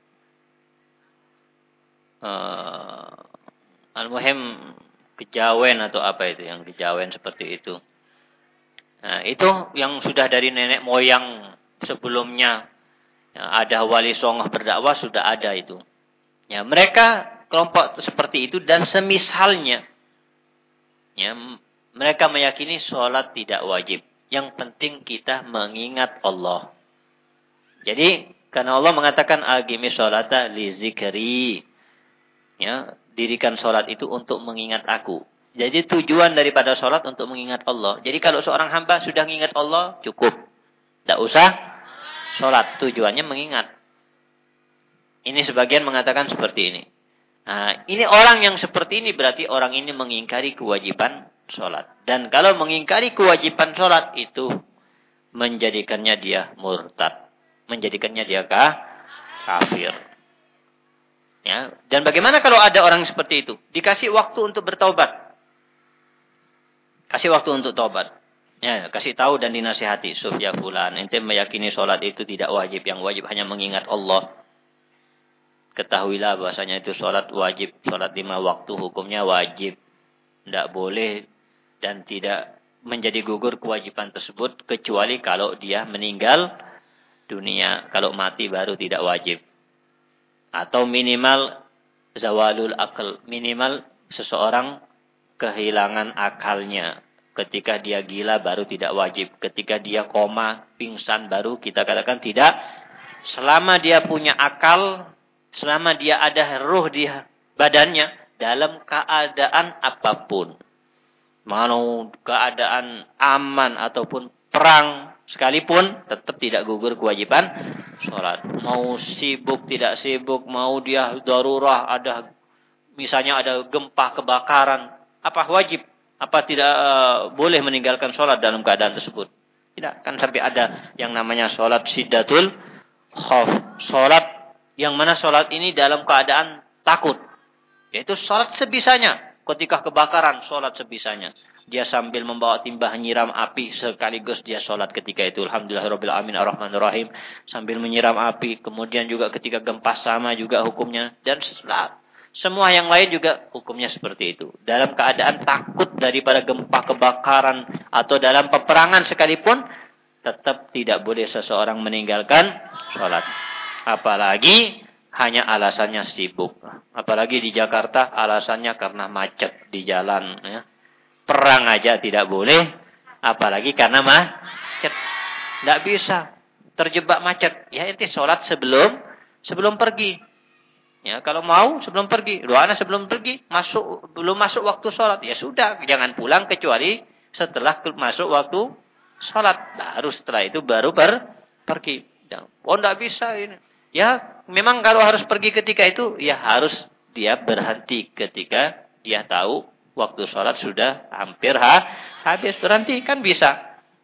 Uh, Al-Muhim kejawen atau apa itu yang kejawen seperti itu. Nah, itu yang sudah dari nenek moyang sebelumnya ya, ada wali songoh berdakwah sudah ada itu. Ya, mereka kelompok seperti itu dan semisalnya. Ya, mereka meyakini sholat tidak wajib. Yang penting kita mengingat Allah. Jadi, karena Allah mengatakan aqimi sholata li zikri. Ya, dirikan sholat itu untuk mengingat aku. Jadi tujuan daripada sholat untuk mengingat Allah. Jadi kalau seorang hamba sudah mengingat Allah, cukup. Tidak usah sholat. Tujuannya mengingat. Ini sebagian mengatakan seperti ini. Nah, ini orang yang seperti ini berarti orang ini mengingkari kewajiban sholat. Dan kalau mengingkari kewajiban sholat itu menjadikannya dia murtad. Menjadikannya dia kah? Kafir. Ya. Dan bagaimana kalau ada orang seperti itu? Dikasih waktu untuk bertaubat. Kasih waktu untuk taubat. Ya, kasih tahu dan dinasihati. Suf ya fulan, ente meyakini sholat itu tidak wajib. Yang wajib hanya mengingat Allah. Ketahuilah bahasanya itu sholat wajib. Sholat lima waktu hukumnya wajib. Tidak boleh dan tidak menjadi gugur kewajiban tersebut. Kecuali kalau dia meninggal dunia. Kalau mati baru tidak wajib. Atau minimal zawalul akal. Minimal seseorang kehilangan akalnya. Ketika dia gila baru tidak wajib. Ketika dia koma, pingsan baru kita katakan tidak. Selama dia punya akal, selama dia ada ruh di badannya, dalam keadaan apapun. Mau keadaan aman ataupun perang sekalipun, tetap tidak gugur kewajiban sholat. Mau sibuk, tidak sibuk, mau dia darurah, ada misalnya ada gempa, kebakaran. Apa wajib? Apa tidak uh, boleh meninggalkan sholat dalam keadaan tersebut? Tidak. Kan sampai ada yang namanya sholat syiddatul khauf. Sholat yang mana sholat ini dalam keadaan takut. Yaitu sholat sebisanya. Ketika kebakaran, sholat sebisanya. Dia sambil membawa timba nyiram api. Sekaligus dia sholat ketika itu. Alhamdulillahirabbil alamin arrahmanirrahim. Sambil menyiram api. Kemudian juga ketika gempa sama juga hukumnya. Dan setelah semua yang lain juga hukumnya seperti itu. Dalam keadaan takut daripada gempa, kebakaran, atau dalam peperangan sekalipun, tetap tidak boleh seseorang meninggalkan sholat. Apalagi hanya alasannya sibuk. Apalagi di Jakarta alasannya karena macet di jalan. Ya. Perang aja tidak boleh. Apalagi karena macet. Tidak bisa. Terjebak macet. Ya inti sholat sebelum sebelum pergi. Ya, kalau mau sebelum pergi, doanya sebelum pergi, masuk belum masuk waktu sholat, ya sudah, jangan pulang kecuali setelah masuk waktu sholat. Baru setelah itu baru ber, pergi. Oh, tidak bisa ini. Ya, memang kalau harus pergi ketika itu, ya harus dia berhenti ketika dia tahu waktu sholat sudah hampir ha, habis. Berhenti kan bisa.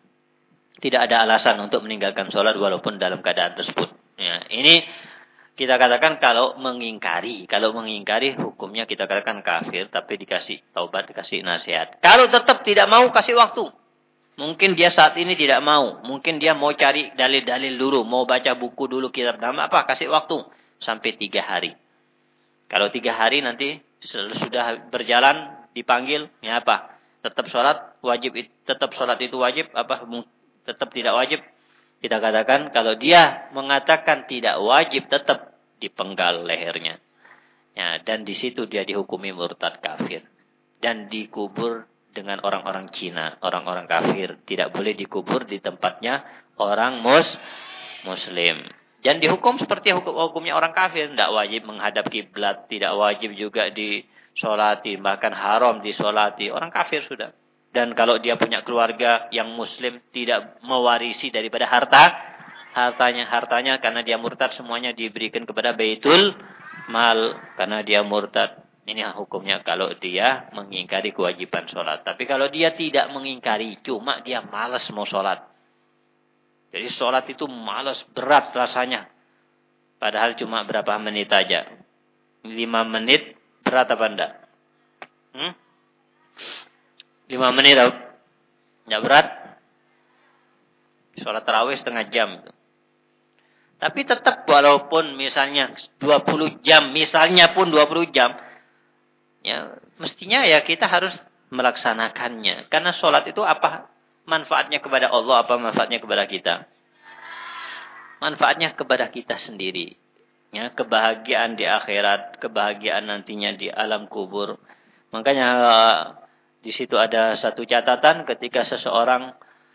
Tidak ada alasan untuk meninggalkan sholat walaupun dalam keadaan tersebut. Ya, ini kita katakan kalau mengingkari. Kalau mengingkari hukumnya kita katakan kafir. Tapi dikasih taubat, dikasih nasihat. Kalau tetap tidak mau kasih waktu. Mungkin dia saat ini tidak mau. Mungkin dia mau cari dalil-dalil dulu. Mau baca buku dulu kitab nama. Apa? Kasih waktu. Sampai tiga hari. Kalau tiga hari nanti sudah berjalan dipanggil. Ya apa? Tetap sholat wajib. Tetap sholat itu wajib. Apa? Tetap tidak wajib. Kita katakan kalau dia mengatakan tidak wajib tetap dipenggal lehernya. Ya, dan di situ dia dihukumi murtad kafir. Dan dikubur dengan orang-orang Cina, orang-orang kafir. Tidak boleh dikubur di tempatnya orang mus muslim. Dan dihukum seperti hukum hukumnya orang kafir. Tidak wajib menghadap kiblat, tidak wajib juga disolati, bahkan haram disolati. Orang kafir sudah. Dan kalau dia punya keluarga yang muslim tidak mewarisi daripada harta hartanya, hartanya karena dia murtad semuanya diberikan kepada Baitul Mal karena dia murtad. Ini hukumnya kalau dia mengingkari kewajiban sholat. Tapi kalau dia tidak mengingkari, cuma dia malas mau sholat. Jadi sholat itu malas, berat rasanya. Padahal cuma berapa menit aja. Lima menit, berat apa enggak? Hmm? Lima menit tau? Enggak berat? Sholat tarawih setengah jam. Tapi tetap walaupun misalnya dua puluh jam, misalnya pun dua puluh jam, ya mestinya ya kita harus melaksanakannya. Karena sholat itu apa manfaatnya kepada Allah, apa manfaatnya kepada kita? Manfaatnya kepada kita sendiri. Ya, kebahagiaan di akhirat, kebahagiaan nantinya di alam kubur. Makanya di situ ada satu catatan ketika seseorang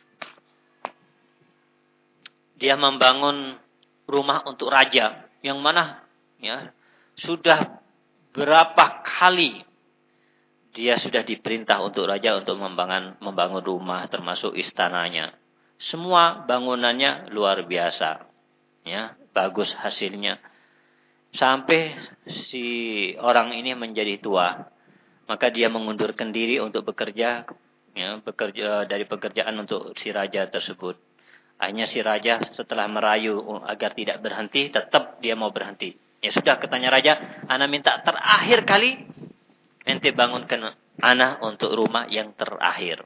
dia membangun rumah untuk raja, yang mana ya sudah berapa kali dia sudah diperintah untuk raja untuk membangun membangun rumah termasuk istananya. Semua bangunannya luar biasa. Ya, bagus hasilnya. Sampai si orang ini menjadi tua, maka dia mengundurkan diri untuk bekerja, ya, bekerja dari pekerjaan untuk si raja tersebut. Akhirnya si raja setelah merayu agar tidak berhenti, tetap dia mau berhenti. Ya sudah, katanya raja, ana minta terakhir kali ente bangunkan ana untuk rumah yang terakhir.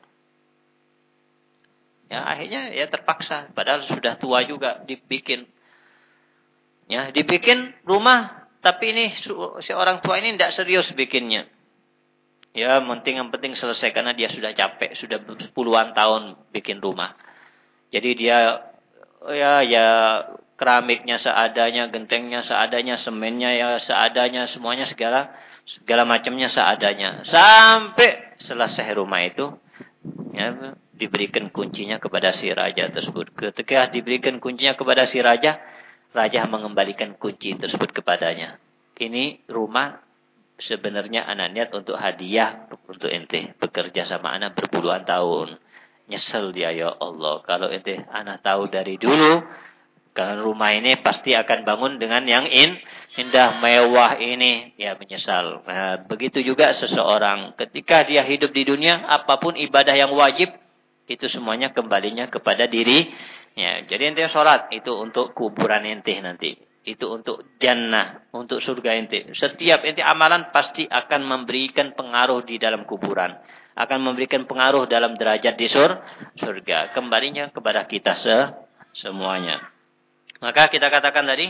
Ya akhirnya ya terpaksa, padahal sudah tua juga dibikin. Ya, dibikin rumah, tapi ini si orang tua ini tidak serius bikinnya. Ya, penting yang penting selesai karena dia sudah capek, sudah puluhan tahun bikin rumah. Jadi dia ya ya keramiknya seadanya, gentengnya seadanya, semennya ya seadanya, semuanya segala segala macamnya seadanya. Sampai selesai rumah itu, ya diberikan kuncinya kepada si raja tersebut. Ketika diberikan kuncinya kepada si raja, raja mengembalikan kunci tersebut kepadanya. Ini rumah sebenarnya anak niat untuk hadiah untuk ente. Bekerja sama anak berpuluhan tahun. Nyesel dia, ya Allah. Kalau ente anak tahu dari dulu, kalau rumah ini pasti akan bangun dengan yang in, indah, mewah ini. Ya menyesal. Nah, begitu juga seseorang. Ketika dia hidup di dunia, apapun ibadah yang wajib, itu semuanya kembalinya kepada diri. Ya, jadi ente sholat itu untuk kuburan ente nanti. Itu untuk jannah, untuk surga ente. Setiap ente amalan pasti akan memberikan pengaruh di dalam kuburan. Akan memberikan pengaruh dalam derajat di sur, surga. Kembalinya kepada kita se, semuanya. Maka kita katakan tadi.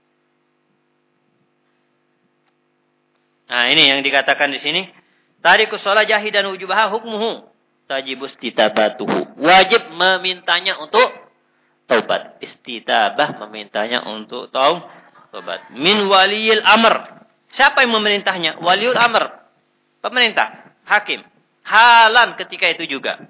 Nah ini yang dikatakan di sini. Tarikus sholat jahidan wujubaha hukmuhu. Tajibus titabatuhu. Wajib memintanya untuk taubat. Istitabah memintanya untuk taub, taubat. Min waliyil amr. Siapa yang memerintahnya? Waliul amr. Pemerintah. Hakim. Halan ketika itu juga.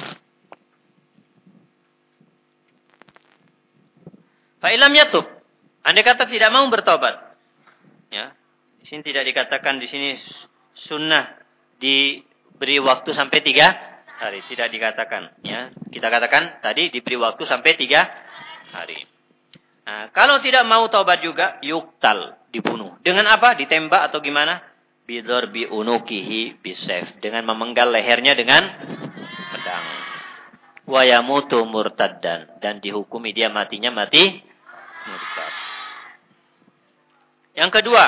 Fa'ilam yatub. Andai kata tidak mau bertobat. Ya. Di sini tidak dikatakan di sini sunnah diberi waktu sampai tiga hari, tidak dikatakan. Ya, kita katakan tadi diberi waktu sampai tiga hari. Nah, kalau tidak mau taubat juga, yuktal, dibunuh. Dengan apa? Ditembak atau gimana? Bidor bi unukihi bisef, dengan memenggal lehernya dengan pedang. Wa yamutu murtaddan, dan dihukumi dia matinya mati murtad. Yang kedua,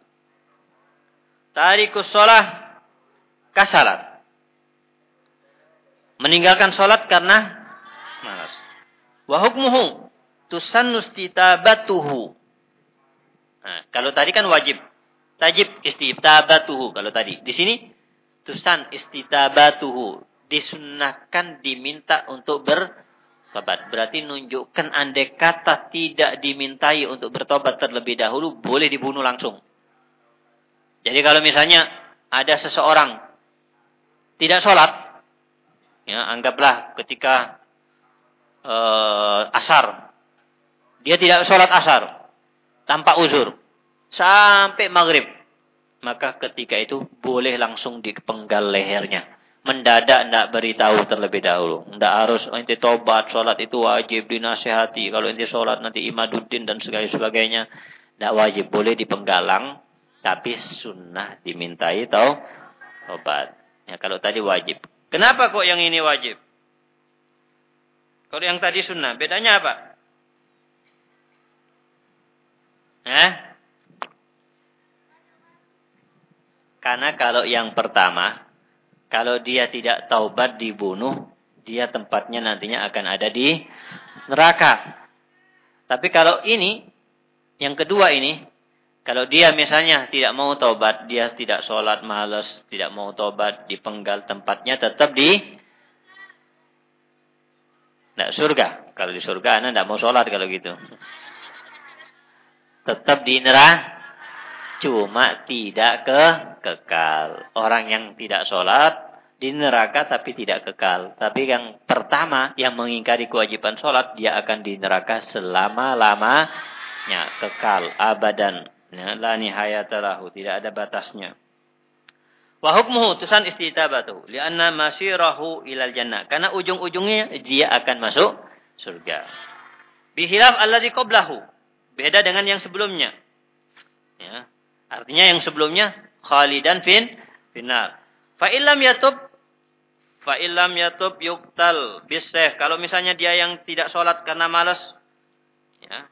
tarikus shalah kasalat. Meninggalkan sholat karena malas. Wa hukmuhu tusannus titabatuhu. Nah, kalau tadi kan wajib. Tajib istitabatuhu kalau tadi. Di sini tusan istitabatuhu. Disunnahkan diminta untuk bertobat. Berarti nunjukkan andai kata tidak dimintai untuk bertobat terlebih dahulu, boleh dibunuh langsung. Jadi kalau misalnya ada seseorang tidak sholat, ya, anggaplah ketika uh, asar, dia tidak sholat asar tanpa uzur sampai maghrib, maka ketika itu boleh langsung dipenggal lehernya, mendadak tidak beritahu terlebih dahulu. Tidak harus oh, ente tobat, sholat itu wajib dinasihati. Kalau ente sholat nanti imaduddin dan sebagainya. Tidak wajib, boleh dipenggalang. Tapi sunnah dimintai tau tobat. Ya, kalau tadi wajib. Kenapa kok yang ini wajib? Kalau yang tadi sunnah, bedanya apa? Eh? Karena kalau yang pertama, kalau dia tidak taubat dibunuh, dia tempatnya nantinya akan ada di neraka. Tapi kalau ini, yang kedua ini, kalau dia misalnya tidak mau taubat, dia tidak sholat, malas, tidak mau taubat, dipenggal tempatnya tetap di Tidak surga. Kalau di surga, Anda tidak mau sholat kalau gitu. Tetap di neraka. Cuma tidak ke kekal. Orang yang tidak sholat, di neraka tapi tidak kekal. Tapi yang pertama, yang mengingkari kewajiban sholat, dia akan di neraka selama-lamanya. Kekal, abadan. La nihayata lahu. Tidak ada batasnya. Wa hukmuhu tusan istitabatuhu lianna masirahu ilal jannah, karena ujung-ujungnya dia akan masuk surga. Bihilaf allazi qablahu, beda dengan yang sebelumnya. Ya, artinya yang sebelumnya khalidan fin finnar. Fa illam yatub fa illam yatub yuqtal bisayf. Kalau misalnya dia yang tidak sholat karena malas, ya,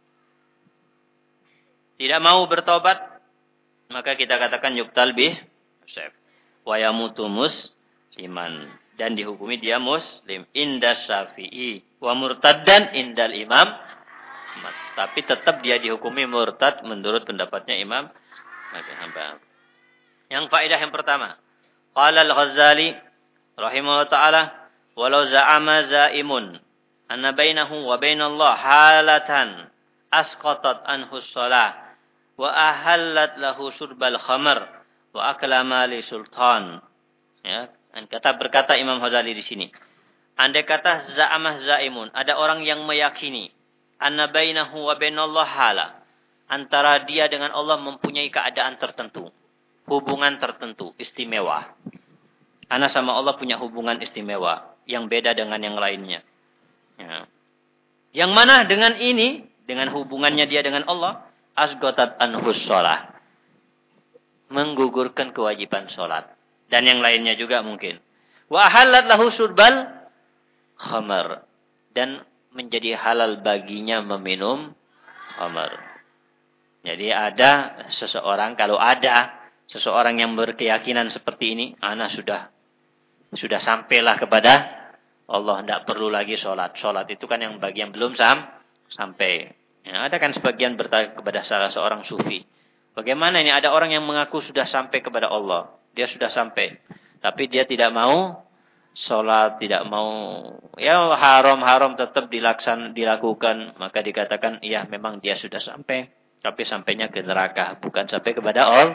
tidak mau bertobat, maka kita katakan yuqtal bis wa yamutu musliman, dan dihukumi dia muslim inda Syafi'i, wa murtaddan indal Imam Ahmad. Tapi tetap dia dihukumi murtad menurut pendapatnya Imam Ahmad. Yang faedah yang pertama, qala al-Ghazali rahimahullah taala, walau za'ama za'imun anna bainahu wa bainallah halatan asqatat anhu shalah wa ahallat lahu syurbal khamr wa akla mali sultan. Ya, kata berkata Imam Ghazali di sini. Andai kata za'amah za'imun, ada orang yang meyakini anna bainahu wa bainallah hala, antara dia dengan Allah mempunyai keadaan tertentu, hubungan tertentu istimewa. Ana sama Allah punya hubungan istimewa yang beda dengan yang lainnya. Ya. Yang mana dengan ini, dengan hubungannya dia dengan Allah, asgotat anhus sholah, menggugurkan kewajiban sholat. Dan yang lainnya juga mungkin. Wa halat lahu surbal khamar. Dan menjadi halal baginya meminum khamar. Jadi ada seseorang, kalau ada seseorang yang berkeyakinan seperti ini, ana sudah sudah sampailah kepada Allah, tidak perlu lagi sholat. Sholat itu kan yang bagian belum sam, sampai. Ya, ada kan sebagian bertanya kepada salah seorang sufi. Bagaimana ini ada orang yang mengaku sudah sampai kepada Allah. Dia sudah sampai. Tapi dia tidak mau sholat, tidak mau. Ya haram-haram tetap dilaksan, dilakukan. Maka dikatakan, iya memang dia sudah sampai. Tapi sampainya ke neraka. Bukan sampai kepada Allah.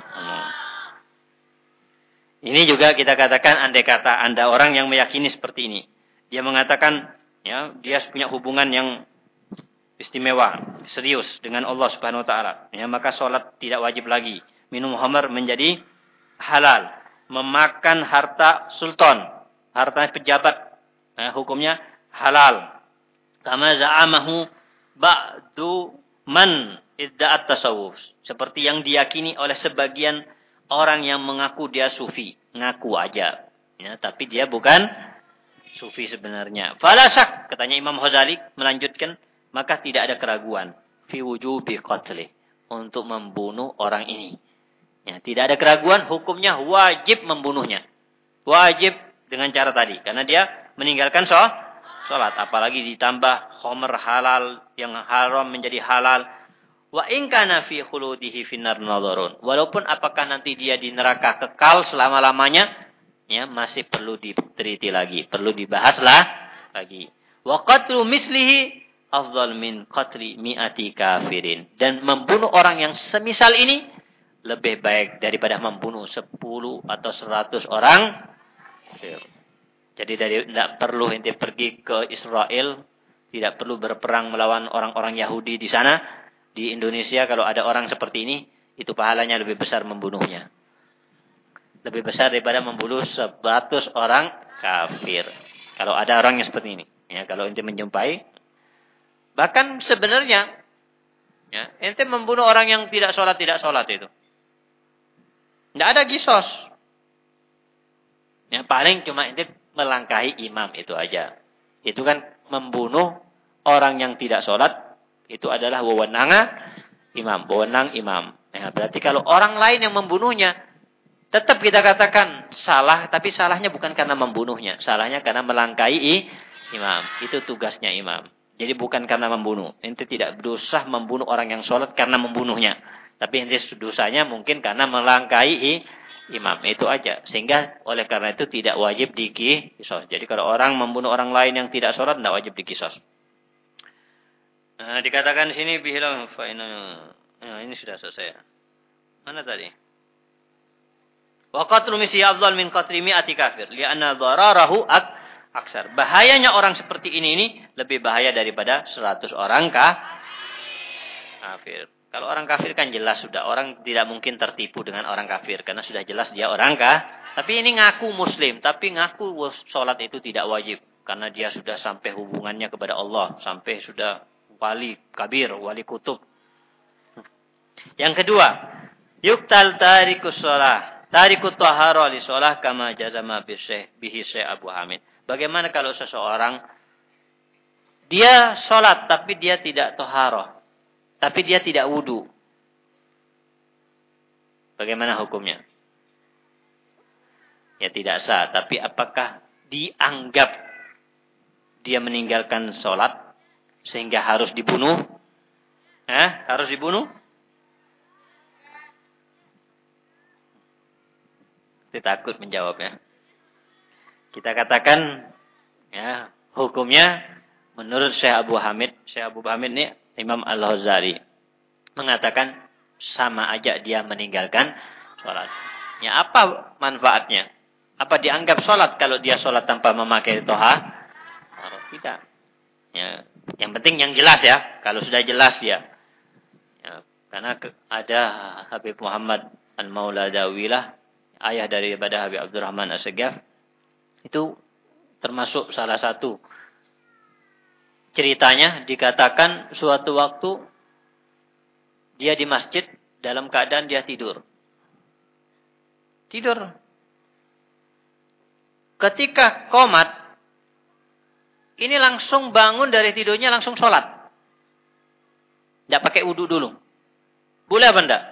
Ini juga kita katakan andai kata Anda orang yang meyakini seperti ini. Dia mengatakan, ya dia punya hubungan yang istimewa, serius dengan Allah Subhanahu wa taala. Ya, maka sholat tidak wajib lagi. Minum khamar menjadi halal. Memakan harta sultan, harta pejabat, ya, hukumnya halal. Kama za'amahu ba'du man idda'at tasawuf. Seperti yang diyakini oleh sebagian orang yang mengaku dia sufi. Ngaku aja. Ya, tapi dia bukan sufi sebenarnya. Fala syak, katanya Imam Ghazali melanjutkan, maka tidak ada keraguan fi wujubi qatlih, untuk membunuh orang ini. Ya, tidak ada keraguan, hukumnya wajib membunuhnya. Wajib dengan cara tadi, karena dia meninggalkan sholat, apalagi ditambah khamr halal, yang haram menjadi halal. Wa in kana fi khuludihi finnar nadharun, walaupun apakah nanti dia di neraka kekal selama-lamanya, ya masih perlu diteliti lagi, perlu dibahaslah lagi. Wa qatlu mislihi afdal min qatli mi'ati kafirin. Dan membunuh orang yang semisal ini lebih baik daripada membunuh sepuluh atau seratus orang. Jadi dari tidak perlu ente pergi ke Israel, tidak perlu berperang melawan orang-orang Yahudi di sana. Di Indonesia kalau ada orang seperti ini, itu pahalanya lebih besar membunuhnya. Lebih besar daripada membunuh seratus orang kafir. Kalau ada orang yang seperti ini. Ya, kalau ente menjumpai. Bahkan sebenarnya. Ya, ente membunuh orang yang tidak sholat, tidak sholat itu. Tidak ada kisos. Ya, paling cuma ente melangkahi imam itu aja. Itu kan membunuh orang yang tidak sholat. Itu adalah wewenang imam. Wewenang imam. Ya, berarti kalau orang lain yang membunuhnya. Tetap kita katakan salah. Tapi salahnya bukan karena membunuhnya. Salahnya karena melangkahi imam. Itu tugasnya imam. Jadi bukan karena membunuh. Ente tidak berdosa membunuh orang yang sholat karena membunuhnya. Tapi ente dosanya mungkin karena melangkahi imam. Itu aja. Sehingga oleh karena itu tidak wajib dikisos. Jadi kalau orang membunuh orang lain yang tidak sholat, tidak wajib dikisos. Nah, dikatakan di sini bihilam fa'ina. Nah, ini sudah selesai. Mana tadi? Wa qatlu misli afdal min qatli mi'ati kafir. Li'anna dhararahu ak aksar. Bahayanya orang seperti ini ini lebih bahaya daripada seratus orang kah? Kafir. Kalau orang kafir kan jelas sudah. Orang tidak mungkin tertipu dengan orang kafir. Karena sudah jelas dia orang kah? Tapi ini ngaku muslim. Tapi ngaku sholat itu tidak wajib. Karena dia sudah sampai hubungannya kepada Allah. Sampai sudah wali kabir, wali kutub. Yang kedua. Yuktal tarikus sholah. Tarikut tahara li sholah kama jazama bihi Syekh Abu Hamid. Bagaimana kalau seseorang dia sholat tapi dia tidak toharoh. Tapi dia tidak wudu. Bagaimana hukumnya? Ya tidak sah. Tapi apakah dianggap dia meninggalkan sholat sehingga harus dibunuh? Eh, harus dibunuh? Saya takut menjawabnya. Kita katakan ya, hukumnya menurut Syekh Abu Hamid, Syekh Abu Hamid ini Imam Al-Ghazali mengatakan sama aja dia meninggalkan sholat. Ya apa manfaatnya? Apa dianggap sholat kalau dia sholat tanpa memakai toha? Tidak. Ya, yang penting yang jelas ya. Kalau sudah jelas ya. Ya karena ada Habib Muhammad Al-Mauladawilah, ayah daripada Habib Abdurrahman As-Segaf. Itu termasuk salah satu ceritanya, dikatakan suatu waktu dia di masjid dalam keadaan dia tidur. Tidur. Ketika qomat, ini langsung bangun dari tidurnya langsung sholat. Tidak pakai wudu dulu. Boleh apa enggak?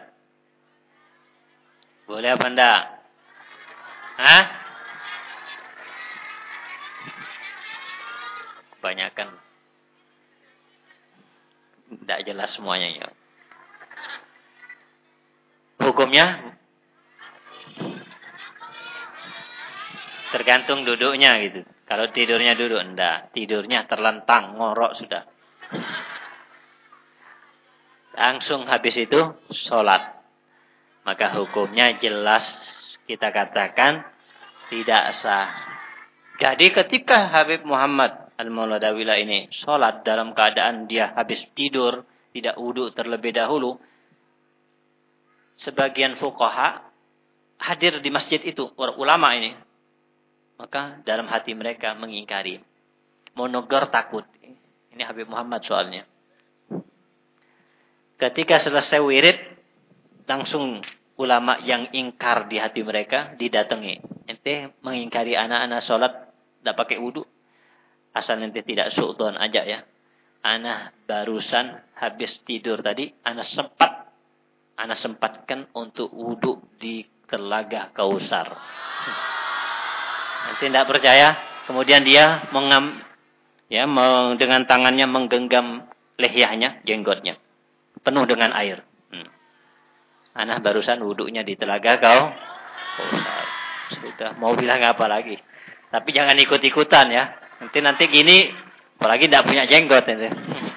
Boleh apa enggak? Hah? Kebanyakan tidak jelas semuanya ya. Hukumnya tergantung duduknya gitu. Kalau tidurnya duduk enggak, tidurnya terlentang, ngorok sudah. Langsung habis itu sholat. Maka hukumnya jelas kita katakan tidak sah. Jadi ketika Habib Muhammad Al-Mauladawilah ini sholat dalam keadaan dia habis tidur, tidak wudu terlebih dahulu, sebagian fuqaha hadir di masjid itu, ulama ini. Maka dalam hati mereka mengingkari. Monoger takut. Ini Habib Muhammad soalnya. Ketika selesai wirid, langsung ulama yang ingkar di hati mereka didatangi. Ente mengingkari anak-anak sholat tidak pakai wudu. Asal nanti tidak su'udon aja ya. Ana barusan habis tidur tadi. Ana sempat. Ana sempatkan untuk wudu di Telaga Kausar. Nanti tidak percaya. Kemudian dia mengam, ya, dengan tangannya menggenggam lehyahnya, jenggotnya. Penuh dengan air. Hmm. Ana barusan wudunya di Telaga Kausar. Sudah mau bilang apa lagi. Tapi jangan ikut-ikutan ya. Nanti nanti gini, apalagi tidak punya jenggot nanti.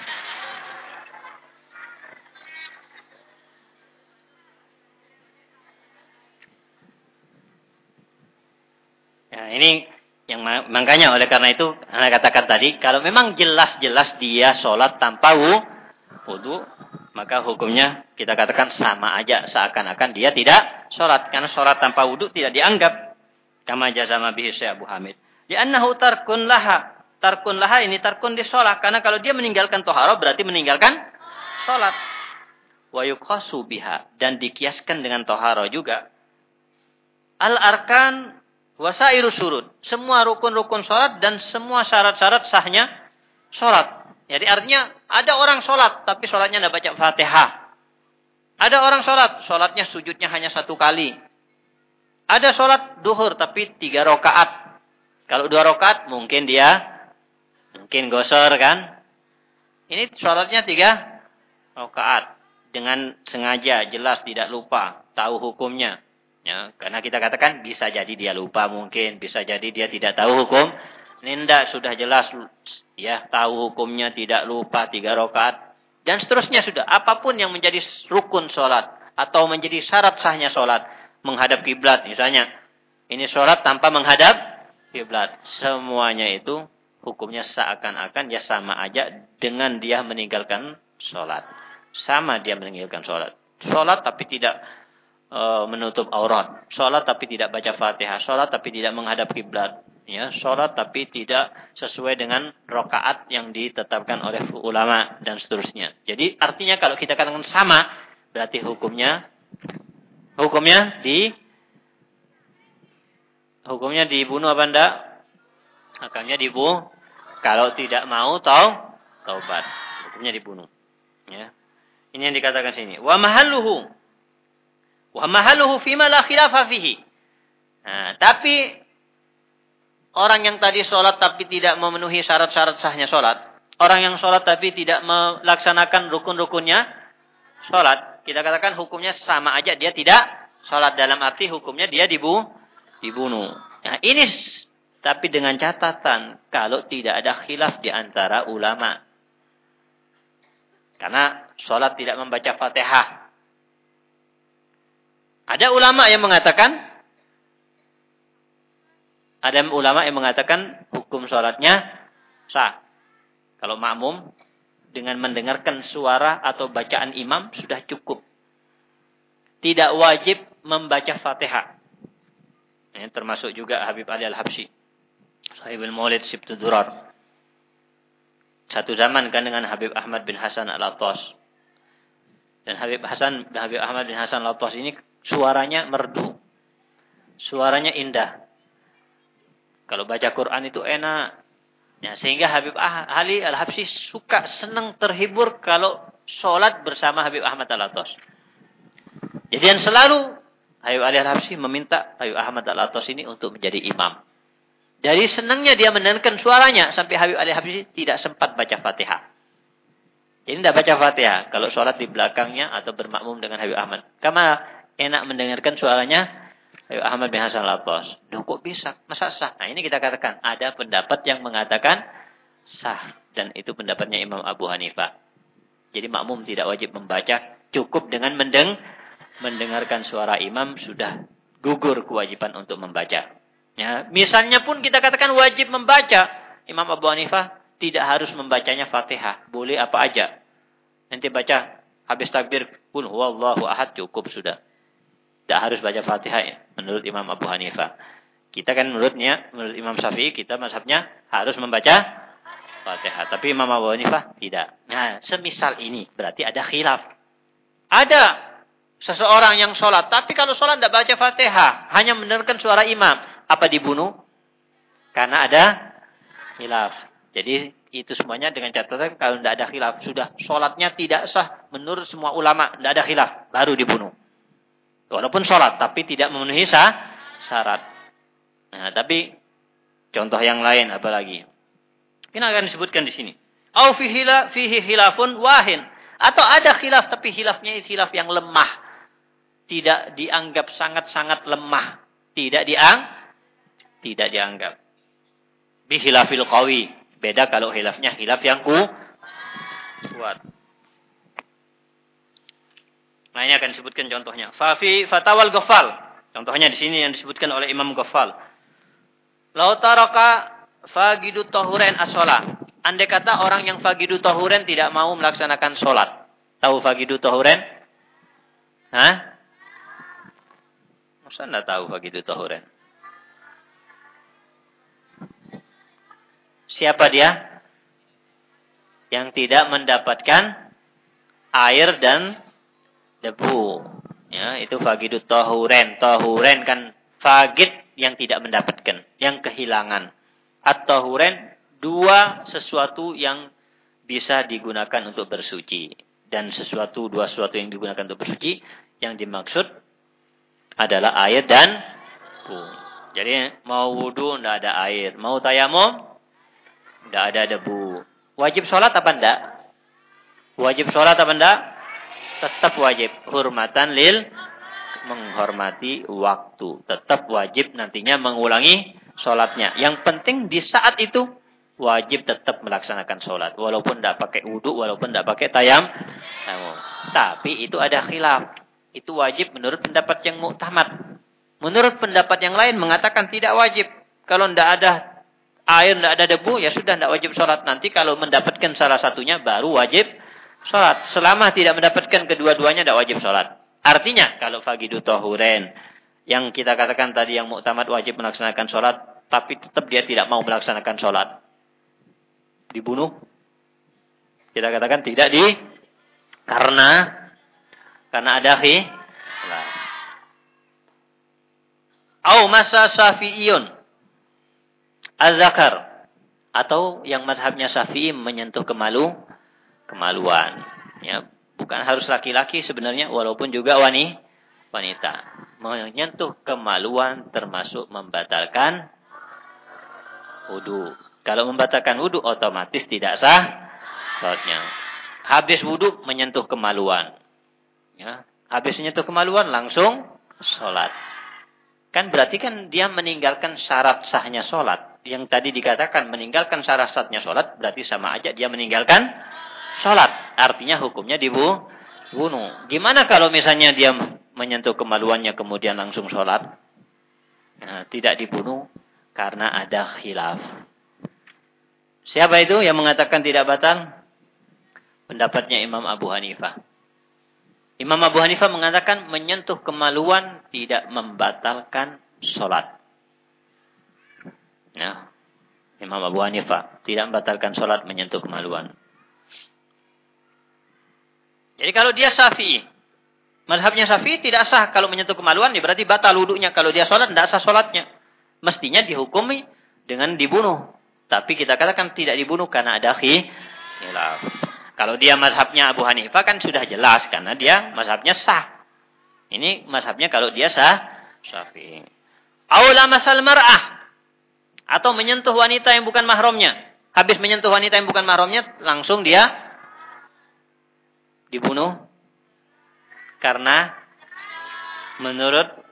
Ya, ini yang makanya oleh karena itu Anda katakan tadi, kalau memang jelas-jelas dia sholat tanpa wudu, maka hukumnya kita katakan sama aja, seakan-akan dia tidak sholat. Karena sholat tanpa wudu tidak dianggap. Kama jazama bihi Syekh Abu Hamid. Li'annahu tarkun laha. Tarkun laha ini tarkun di sholat. Karena kalau dia meninggalkan tohara berarti meninggalkan sholat. Wa yukhasu biha. Dan dikiaskan dengan tohara juga. Al-arkan wasairu surut. Semua rukun-rukun sholat dan semua syarat-syarat sahnya sholat. Jadi artinya ada orang sholat tapi sholatnya tidak baca Fatihah. Ada orang sholat, sholatnya sujudnya hanya satu kali. Ada sholat duhur tapi tiga rakaat. Kalau dua rakaat mungkin dia mungkin gosor kan. Ini sholatnya tiga rakaat dengan sengaja, jelas tidak lupa, tahu hukumnya. Ya, karena kita katakan bisa jadi dia lupa mungkin, bisa jadi dia tidak tahu hukum. Ini tidak, sudah jelas ya, tahu hukumnya, tidak lupa, tiga rakaat dan seterusnya sudah. Apapun yang menjadi rukun sholat atau menjadi syarat sahnya sholat, menghadap kiblat misalnya, ini sholat tanpa menghadap kiblat, semuanya itu hukumnya seakan-akan ya sama aja dengan dia meninggalkan sholat. Sama dia meninggalkan sholat. Sholat tapi tidak e, menutup aurat, sholat tapi tidak baca Fatihah, sholat tapi tidak menghadap kiblat. Ya, sholat tapi tidak sesuai dengan rakaat yang ditetapkan oleh ulama dan seterusnya. Jadi artinya kalau kita katakan sama, berarti hukumnya hukumnya di hukumnya dibunuh apa enggak? Hukumnya dibunuh. Kalau tidak mau tau taubat, hukumnya dibunuh. Ya. Ini yang dikatakan sini. Wa mahalluhu wa mahalluhu fima la khilafa fihi. Nah, tapi orang yang tadi sholat tapi tidak memenuhi syarat-syarat sahnya sholat. Orang yang sholat tapi tidak melaksanakan rukun-rukunnya sholat. Kita katakan hukumnya sama aja. Dia tidak sholat, dalam arti hukumnya dia dibu, dibunuh. Nah, ini tapi dengan catatan kalau tidak ada khilaf di antara ulama. Karena sholat tidak membaca Fatihah. Ada ulama yang mengatakan Ada ulama yang mengatakan hukum sholatnya sah. Kalau makmum dengan mendengarkan suara atau bacaan imam sudah cukup. Tidak wajib membaca Fatihah. Ini termasuk juga Habib Ali Al-Habsyi, Sahibul Maulid Sibtu Durar. Satu zaman kan dengan Habib Ahmad bin Hasan Al-Attas. Dan Habib Hasan Habib Ahmad bin Hasan Al-Attas ini suaranya merdu. Suaranya indah. Kalau baca Quran itu enak. Ya, sehingga Habib Ali Al-Habsyi suka, senang, terhibur kalau sholat bersama Habib Ahmad Al-Attas. Jadi yang selalu Habib Ali Al-Habsyi meminta Habib Ahmad Al-Attas ini untuk menjadi imam. Dari senangnya dia mendengarkan suaranya sampai Habib Ali Al-Habsyi tidak sempat baca Fatihah. Jadi tidak baca Fatihah kalau sholat di belakangnya atau bermakmum dengan Habib Ahmad. Karena enak mendengarkan suaranya Habib Ahmad bin Hasan Al-Attas. Loh, kok bisa? Masa sah? Nah, ini kita katakan ada pendapat yang mengatakan sah, dan itu pendapatnya Imam Abu Hanifah. Jadi makmum tidak wajib membaca, cukup dengan mendeng mendengarkan suara imam sudah gugur kewajiban untuk membaca. Ya, misalnya pun kita katakan wajib membaca, Imam Abu Hanifah tidak harus membacanya Fatihah, boleh apa aja. Nanti baca habis takbir pun wallahu ahad cukup sudah. Tidak harus baca Fatihah ya, menurut Imam Abu Hanifah. Kita kan menurutnya, menurut Imam Syafi'i, kita mazhabnya harus membaca Fatihah. Tapi Imam Abu Hanifah tidak. Nah, semisal ini berarti ada khilaf. Ada seseorang yang sholat, tapi kalau sholat tidak baca Fatihah, hanya mendengarkan suara imam, apa dibunuh? Karena ada khilaf. Jadi itu semuanya dengan catatan kalau tidak ada khilaf, sudah sholatnya tidak sah menurut semua ulama, tidak ada khilaf, baru dibunuh. Walaupun sholat, tapi tidak memenuhi sah, syarat. Nah, tapi contoh yang lain apa lagi? Ini akan disebutkan di sini. Au fihi fihi khilafun wahin. Atau ada khilaf, tapi khilafnya khilaf yang lemah. Tidak dianggap sangat-sangat lemah. Tidak diang, tidak dianggap. Bi khilafil qawi. Beda kalau khilafnya khilaf yang ku, kuat. Nah, ini akan disebutkan contohnya. Fafi fatawal Ghafal. Contohnya di sini yang disebutkan oleh Imam Ghafal. Lau taraka fagidu tahuren as-sholah. Andai kata orang yang fagidu tahuren tidak mau melaksanakan sholat. Tahu faqidu tahuren? Hah? Masa enggak tahu faqidu tahuren? Siapa dia? Yang tidak mendapatkan air dan debu. Ya, itu faqidu tahuren. Tahuren kan faqid yang tidak mendapatkan, yang kehilangan. At-tahuren dua sesuatu yang bisa digunakan untuk bersuci. Dan sesuatu, dua sesuatu yang digunakan untuk bersuci, yang dimaksud adalah air dan debu. Jadi mau wudu tidak ada air, mau tayamum tidak ada debu. Wajib sholat apa enggak? Wajib sholat apa enggak? Tetap wajib. Hurmatan lil, menghormati waktu. Tetap wajib nantinya mengulangi sholatnya. Yang penting di saat itu wajib tetap melaksanakan sholat. Walaupun tidak pakai wudu, walaupun tidak pakai tayam. Tapi itu ada khilaf. Itu wajib menurut pendapat yang mu'tamad. Menurut pendapat yang lain mengatakan tidak wajib. Kalau tidak ada air, tidak ada debu, ya sudah tidak wajib sholat. Nanti kalau mendapatkan salah satunya baru wajib sholat. Selama tidak mendapatkan kedua-duanya tidak wajib sholat. Artinya kalau faqidu tahuren yang kita katakan tadi yang mu'tamad wajib melaksanakan sholat, tapi tetap dia tidak mau melaksanakan sholat, dibunuh. Kita katakan tidak di karena karena ada khilaf. Au masa syafi'iyun az-zakar, atau yang mazhabnya Syafi'i menyentuh kemalu kemaluan. Ya, bukan harus laki-laki sebenarnya, walaupun juga wani, wanita. Menyentuh kemaluan termasuk membatalkan wudu. Kalau membatalkan wudu otomatis tidak sah salatnya. Habis wudu menyentuh kemaluan. Ya, habis menyentuh kemaluan langsung salat. Kan berarti kan dia meninggalkan syarat sahnya salat. Yang tadi dikatakan meninggalkan syarat sahnya salat berarti sama aja dia meninggalkan salat. Artinya hukumnya dibunuh. Gimana kalau misalnya dia menyentuh kemaluannya kemudian langsung salat? Nah, tidak dibunuh karena ada khilaf. Siapa itu yang mengatakan tidak batal? Pendapatnya Imam Abu Hanifah. Imam Abu Hanifah mengatakan menyentuh kemaluan tidak membatalkan sholat. Ya. Imam Abu Hanifah tidak membatalkan sholat menyentuh kemaluan. Jadi kalau dia Syafi'i, mazhabnya Syafi'i tidak sah kalau menyentuh kemaluan, ya berarti batal wudunya. Kalau dia sholat tidak sah sholatnya. Mestinya dihukumi dengan dibunuh. Tapi kita katakan tidak dibunuh karena ada khilaf. Kalau dia mazhabnya Abu Hanifah kan sudah jelas karena dia mazhabnya sah. Ini mazhabnya kalau dia sah Syafi'i. Aula masal mar'ah, atau menyentuh wanita yang bukan mahramnya. Habis menyentuh wanita yang bukan mahramnya langsung dia dibunuh. Karena menurut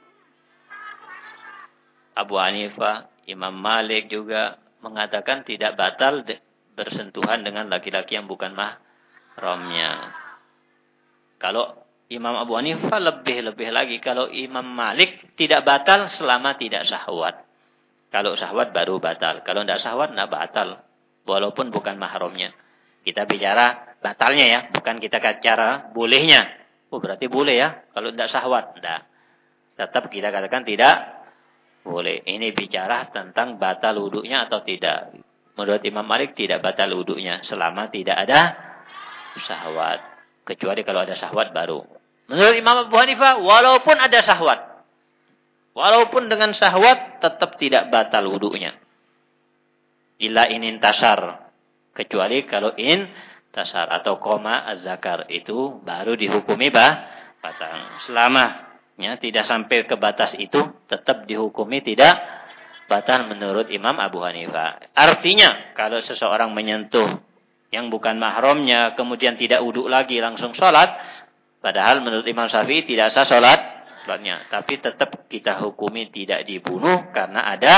Abu Hanifah, Imam Malik juga mengatakan tidak batal bersentuhan dengan laki-laki yang bukan mahramnya. Kalau Imam Abu Hanifah lebih-lebih lagi. Kalau Imam Malik tidak batal selama tidak syahwat. Kalau syahwat baru batal. Kalau tidak syahwat tidak batal. Walaupun bukan mahramnya. Kita bicara batalnya ya. Bukan kita bicara bolehnya. Oh berarti boleh ya. Kalau tidak syahwat. Tidak. Tetap kita katakan tidak boleh. Ini bicara tentang batal wudunya atau tidak. Menurut Imam Malik tidak batal wudunya selama tidak ada syahwat. Kecuali kalau ada syahwat baru. Menurut Imam Abu Hanifah walaupun ada syahwat, walaupun dengan syahwat tetap tidak batal wudunya. Illa in intasar. Kecuali kalau in tasar atau koma az-zakar itu baru dihukumi bah batal. Selama ya, tidak sampai ke batas itu tetap dihukumi tidak batal menurut Imam Abu Hanifah. Artinya kalau seseorang menyentuh yang bukan mahramnya kemudian tidak wudu lagi langsung sholat, padahal menurut Imam Syafi'i tidak sah sholat sholatnya, tapi tetap kita hukumi tidak dibunuh karena ada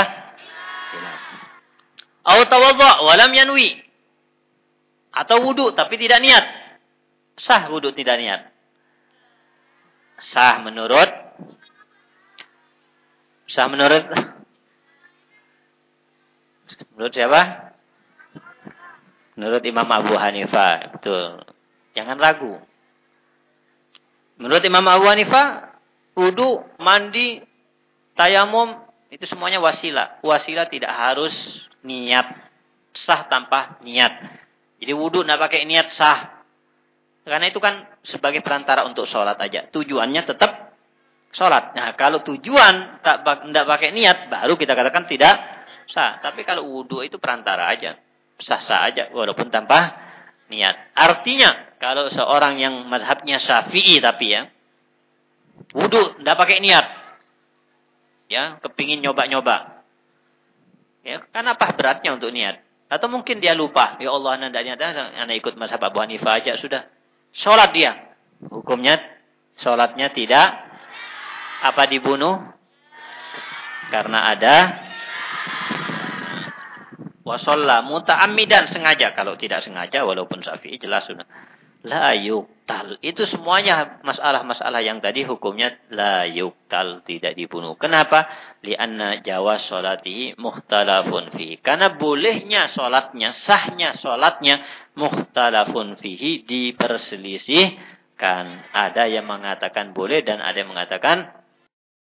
au tawadha wa lam yanwi, atau wudu tapi tidak niat. Sah wudu tidak niat. Sah menurut Sah menurut Menurut siapa? Menurut Imam Abu Hanifah. Betul. Jangan ragu. Menurut Imam Abu Hanifah, wudu, mandi, tayamum, itu semuanya wasilah. Wasilah tidak harus niat. Sah tanpa niat. Jadi wudu tidak pakai niat sah. Karena itu kan sebagai perantara untuk sholat aja. Tujuannya tetap sholat. Nah, kalau tujuan tak tidak pakai niat, baru kita katakan tidak sah. Tapi kalau wudu itu perantara aja. Sah-sah aja, walaupun tanpa niat. Artinya, kalau seorang yang mazhabnya Syafi'i tapi ya, wudu tidak pakai niat. Ya, kepingin nyoba-nyoba. Ya, kan apa beratnya untuk niat? Atau mungkin dia lupa. Ya Allah, anda tidak niat, anda ikut mazhab Abu Hanifah aja sudah. Sholat dia. Hukumnya sholatnya tidak apa dibunuh? Karena ada wasalla muta'ammidan, sengaja. Kalau tidak sengaja walaupun Syafi'i jelas sudah. La yuktal. Itu semuanya masalah-masalah yang tadi hukumnya la yuktal, tidak dibunuh. Kenapa? Lianna jawaz sholatihi mukhtalafun fihi. Karena bolehnya sholatnya, sahnya sholatnya mukhtalafun fihi, diperselisihkan. Ada yang mengatakan boleh dan ada yang mengatakan